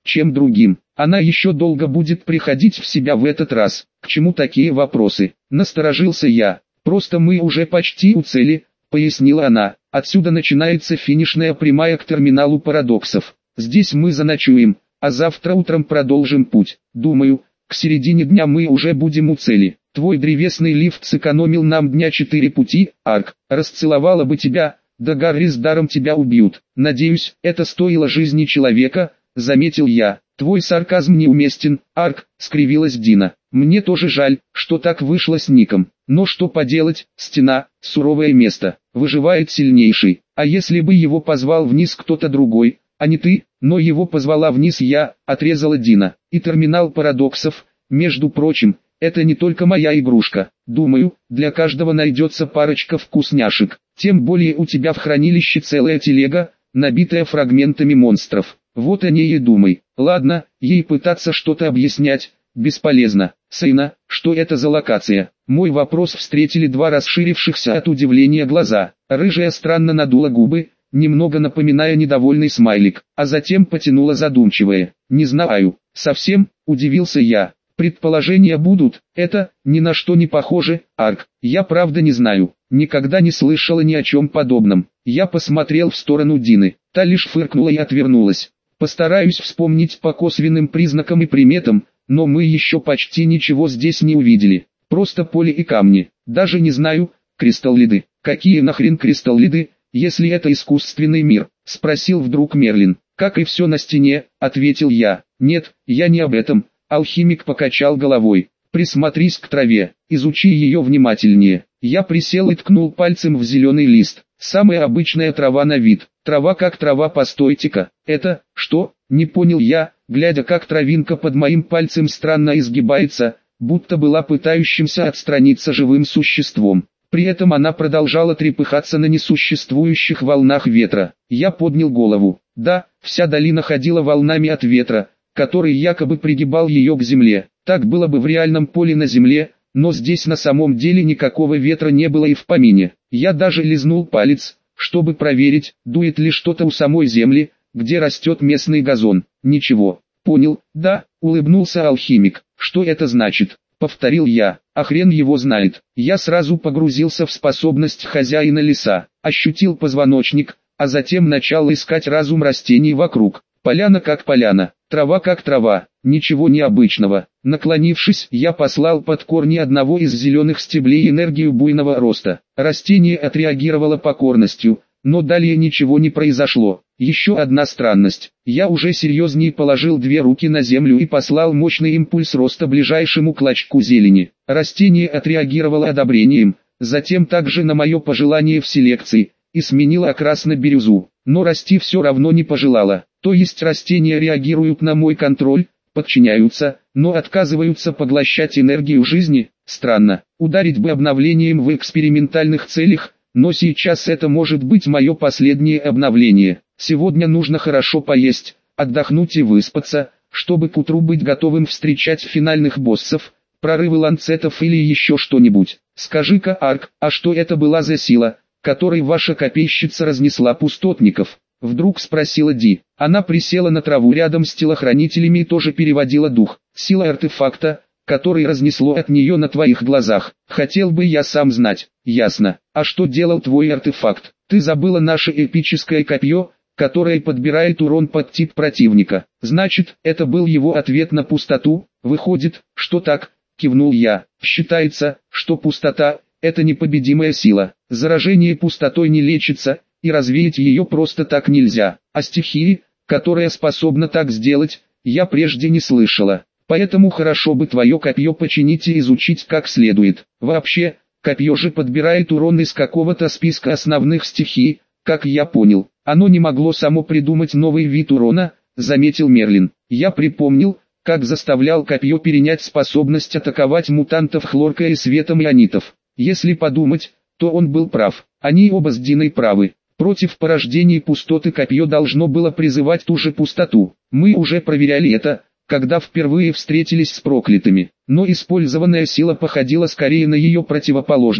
чем другим. Она еще долго будет приходить в себя в этот раз. К чему такие вопросы? Насторожился я. Просто мы уже почти у цели, пояснила она. Отсюда начинается финишная прямая к терминалу парадоксов. Здесь мы заночуем, а завтра утром продолжим путь. Думаю, к середине дня мы уже будем у цели. Твой древесный лифт сэкономил нам дня четыре пути, Арк. Расцеловала бы тебя, да Гарри с даром тебя убьют. Надеюсь, это стоило жизни человека, заметил я. Твой сарказм неуместен, Арк, скривилась Дина. Мне тоже жаль, что так вышло с Ником. Но что поделать, стена, суровое место, выживает сильнейший. А если бы его позвал вниз кто-то другой, а не ты, но его позвала вниз я, отрезала Дина. И терминал парадоксов, между прочим, это не только моя игрушка. Думаю, для каждого найдется парочка вкусняшек. Тем более у тебя в хранилище целая телега, набитая фрагментами монстров. Вот о ней и думай. Ладно, ей пытаться что-то объяснять, бесполезно. Сына, что это за локация? Мой вопрос встретили два расширившихся от удивления глаза. Рыжая странно надула губы, немного напоминая недовольный смайлик, а затем потянула задумчивое. Не знаю, совсем, удивился я. Предположения будут, это, ни на что не похоже, Арк, я правда не знаю, никогда не слышала ни о чем подобном. Я посмотрел в сторону Дины, та лишь фыркнула и отвернулась. Постараюсь вспомнить по косвенным признакам и приметам, но мы еще почти ничего здесь не увидели, просто поле и камни, даже не знаю, кристаллиды. Какие нахрен кристаллиды, если это искусственный мир, спросил вдруг Мерлин. Как и все на стене, ответил я. Нет, я не об этом. Алхимик покачал головой. Присмотрись к траве, изучи ее внимательнее. Я присел и ткнул пальцем в зеленый лист. Самая обычная трава на вид. Трава как трава, постойте-ка. Это, что? Не понял я, глядя как травинка под моим пальцем странно изгибается, будто была пытающимся отстраниться живым существом. При этом она продолжала трепыхаться на несуществующих волнах ветра. Я поднял голову. Да, вся долина ходила волнами от ветра, который якобы пригибал ее к земле. Так было бы в реальном поле на земле, но здесь на самом деле никакого ветра не было и в помине. Я даже лизнул палец, чтобы проверить, дует ли что-то у самой земли, где растет местный газон. Ничего. Понял, да, улыбнулся алхимик. Что это значит? Повторил я. А хрен его знает. Я сразу погрузился в способность хозяина леса, ощутил позвоночник, а затем начал искать разум растений вокруг. Поляна как поляна, трава как трава, ничего необычного. Наклонившись, я послал под корни одного из зеленых стеблей энергию буйного роста. Растение отреагировало покорностью, но далее ничего не произошло. Еще одна странность. Я уже серьезнее положил две руки на землю и послал мощный импульс роста ближайшему клочку зелени. Растение отреагировало одобрением, затем также на мое пожелание в селекции, и сменило окрас на бирюзу. Но расти все равно не пожелало. То есть растения реагируют на мой контроль, подчиняются, но отказываются поглощать энергию жизни. Странно. Ударить бы обновлением в экспериментальных целях, но сейчас это может быть мое последнее обновление. Сегодня нужно хорошо поесть, отдохнуть и выспаться, чтобы к утру быть готовым встречать финальных боссов, прорывы ланцетов или еще что-нибудь. Скажи-ка, Арк, а что это была за сила, которой ваша копейщица разнесла пустотников? Вдруг спросила Ди. Она присела на траву рядом с телохранителями и тоже переводила дух. Сила артефакта, который разнесло от нее на твоих глазах. Хотел бы я сам знать. Ясно. А что делал твой артефакт? Ты забыла наше эпическое копье, которое подбирает урон под тип противника. Значит, это был его ответ на пустоту? Выходит, что так, кивнул я. Считается, что пустота – это непобедимая сила. Заражение пустотой не лечится, и развеять ее просто так нельзя. А стихии, которая способна так сделать, я прежде не слышала. Поэтому хорошо бы твое копье починить и изучить как следует. Вообще, копье же подбирает урон из какого-то списка основных стихий, как я понял. Оно не могло само придумать новый вид урона, заметил Мерлин. Я припомнил, как заставлял копье перенять способность атаковать мутантов хлоркой и светом ионитов. Если подумать, то он был прав. Они оба с Диной правы. Против порождений пустоты копье должно было призывать ту же пустоту. Мы уже проверяли это, когда впервые встретились с проклятыми. Но использованная сила походила скорее на ее противоположность.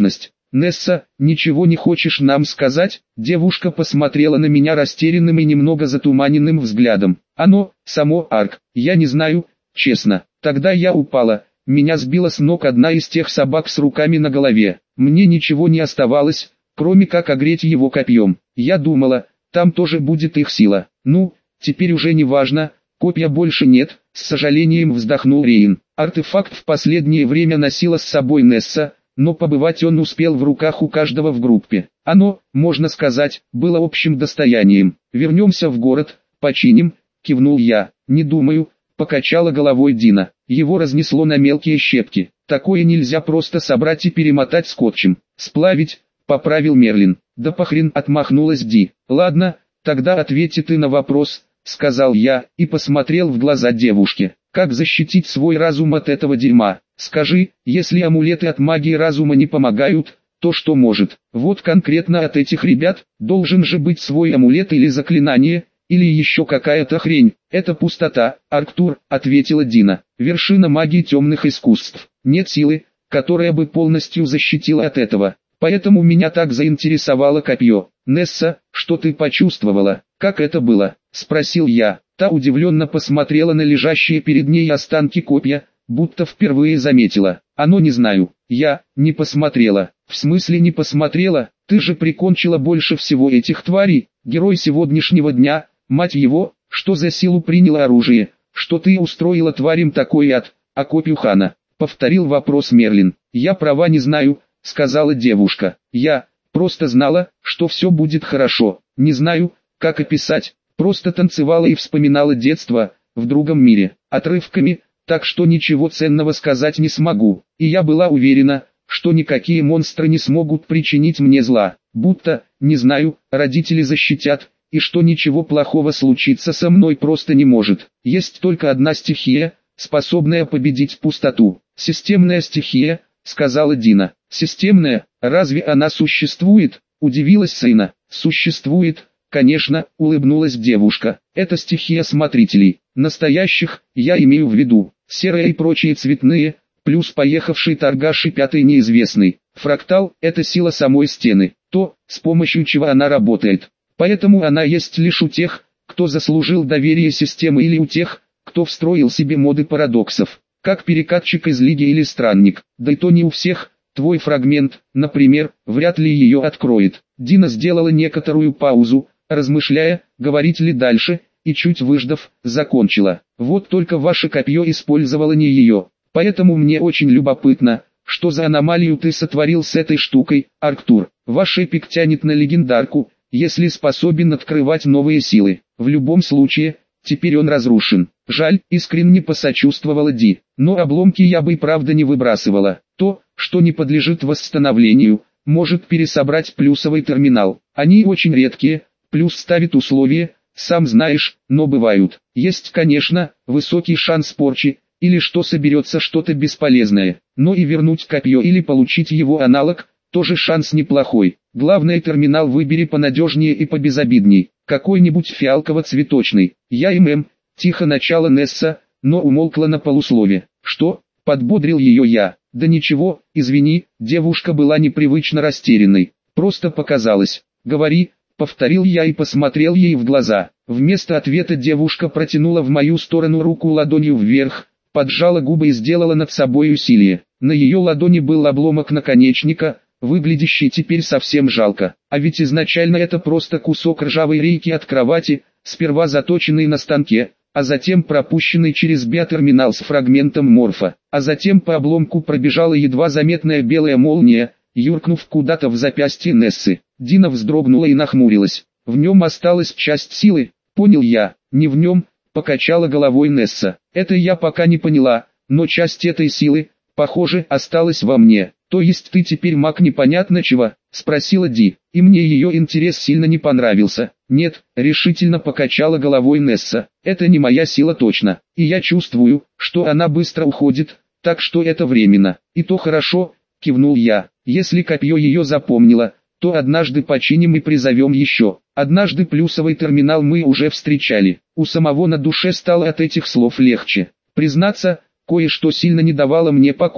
Несса, ничего не хочешь нам сказать? Девушка посмотрела на меня растерянным и немного затуманенным взглядом. Оно, само Арк, я не знаю, честно. Тогда я упала, меня сбила с ног одна из тех собак с руками на голове. Мне ничего не оставалось, кроме как огреть его копьем. Я думала, там тоже будет их сила. Ну, теперь уже не важно, копья больше нет, с сожалением вздохнул Рейн. Артефакт в последнее время носила с собой Несса, но побывать он успел в руках у каждого в группе. Оно, можно сказать, было общим достоянием. Вернемся в город, починим, кивнул я. Не думаю, покачала головой Дина. Его разнесло на мелкие щепки. Такое нельзя просто собрать и перемотать скотчем. Сплавить, поправил Мерлин. Да похрен, отмахнулась Ди. Ладно, тогда ответьте ты на вопрос, сказал я, и посмотрел в глаза девушке. Как защитить свой разум от этого дерьма? Скажи, если амулеты от магии разума не помогают, то что может? Вот конкретно от этих ребят, должен же быть свой амулет или заклинание, или еще какая-то хрень. Это пустота, Арктур, ответила Дина. Вершина магии темных искусств. Нет силы, которая бы полностью защитила от этого. Поэтому меня так заинтересовало копье. Несса, что ты почувствовала? Как это было? Спросил я. Та удивленно посмотрела на лежащие перед ней останки копья, будто впервые заметила. Оно не знаю. Я не посмотрела. В смысле не посмотрела? Ты же прикончила больше всего этих тварей. Герой сегодняшнего дня, мать его, что за силу приняло оружие, что ты устроила тварям такой ад, а копью хана? Повторил вопрос Мерлин. Я права не знаю, сказала девушка. Я просто знала, что все будет хорошо. Не знаю, как описать. Просто танцевала и вспоминала детство, в другом мире, отрывками, так что ничего ценного сказать не смогу. И я была уверена, что никакие монстры не смогут причинить мне зла. Будто, не знаю, родители защитят, и что ничего плохого случиться со мной просто не может. Есть только одна стихия, способная победить пустоту. Системная стихия, сказала Дина. Системная, разве она существует? Удивилась Сейна. Существует. Конечно, улыбнулась девушка. Это стихия смотрителей. Настоящих, я имею в виду, серые и прочие цветные, плюс поехавший торгаш и пятый неизвестный. Фрактал – это сила самой стены, то, с помощью чего она работает. Поэтому она есть лишь у тех, кто заслужил доверие системы, или у тех, кто встроил себе моды парадоксов, как перекатчик из Лиги или странник. Да и то не у всех. Твой фрагмент, например, вряд ли ее откроет. Дина сделала некоторую паузу, размышляя, говорить ли дальше, и чуть выждав, закончила. Вот только ваше копье использовало не ее. Поэтому мне очень любопытно, что за аномалию ты сотворил с этой штукой, Арктур. Ваш эпик тянет на легендарку, если способен открывать новые силы. В любом случае, теперь он разрушен. Жаль, искренне посочувствовала Ди. Но обломки я бы и правда не выбрасывала. То, что не подлежит восстановлению, может пересобрать плюсовый терминал. Они очень редкие, плюс ставит условия, сам знаешь, но бывают. Есть, конечно, высокий шанс порчи, или что соберется что-то бесполезное. Но и вернуть копье или получить его аналог, тоже шанс неплохой. Главное, терминал выбери понадежнее и побезобидней. Какой-нибудь фиалково-цветочный. Я им эм, тихо начала Несса, но умолкла на полуслове. Что? Подбодрил ее я. Да ничего, извини, девушка была непривычно растерянной. Просто показалось. Говори, повторил я и посмотрел ей в глаза. Вместо ответа девушка протянула в мою сторону руку ладонью вверх, поджала губы и сделала над собой усилие. На ее ладони был обломок наконечника, выглядящий теперь совсем жалко. А ведь изначально это просто кусок ржавой рейки от кровати, сперва заточенный на станке, а затем пропущенный через биотерминал с фрагментом морфа. А затем по обломку пробежала едва заметная белая молния, юркнув куда-то в запястье Нессы. Дина вздрогнула и нахмурилась. В нем осталась часть силы, понял я. Не в нем, покачала головой Несса. Это я пока не поняла, но часть этой силы, похоже, осталась во мне. То есть ты теперь маг непонятно чего? Спросила Ди, и мне ее интерес сильно не понравился. Нет, решительно покачала головой Несса. Это не моя сила точно, и я чувствую, что она быстро уходит, так что это временно. И то хорошо, кивнул я. Если копье ее запомнило, то однажды починим и призовем еще. Однажды плюсовый терминал мы уже встречали. У самого на душе стало от этих слов легче. Признаться, кое-что сильно не давало мне покоя.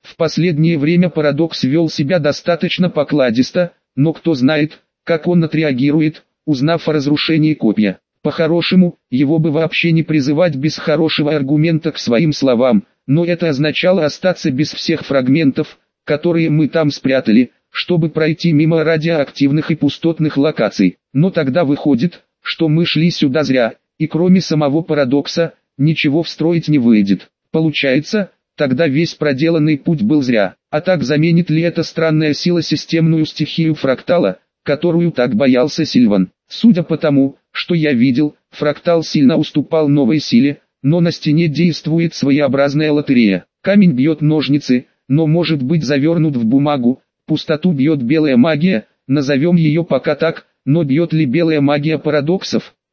В последнее время парадокс вел себя достаточно покладисто, но кто знает, как он отреагирует, узнав о разрушении копья. По-хорошему, его бы вообще не призывать без хорошего аргумента к своим словам, но это означало остаться без всех фрагментов, которые мы там спрятали, чтобы пройти мимо радиоактивных и пустотных локаций. Но тогда выходит, что мы шли сюда зря, и кроме самого парадокса, ничего встроить не выйдет. Получается, тогда весь проделанный путь был зря. А так заменит ли эта странная сила системную стихию фрактала, которую так боялся Сильван? Судя по тому, что я видел, фрактал сильно уступал новой силе, но на стене действует своеобразная лотерея. Камень бьет ножницы, но может быть завернут в бумагу, пустоту бьет белая магия, назовем ее пока так, но бьет ли белая магия парадоксов?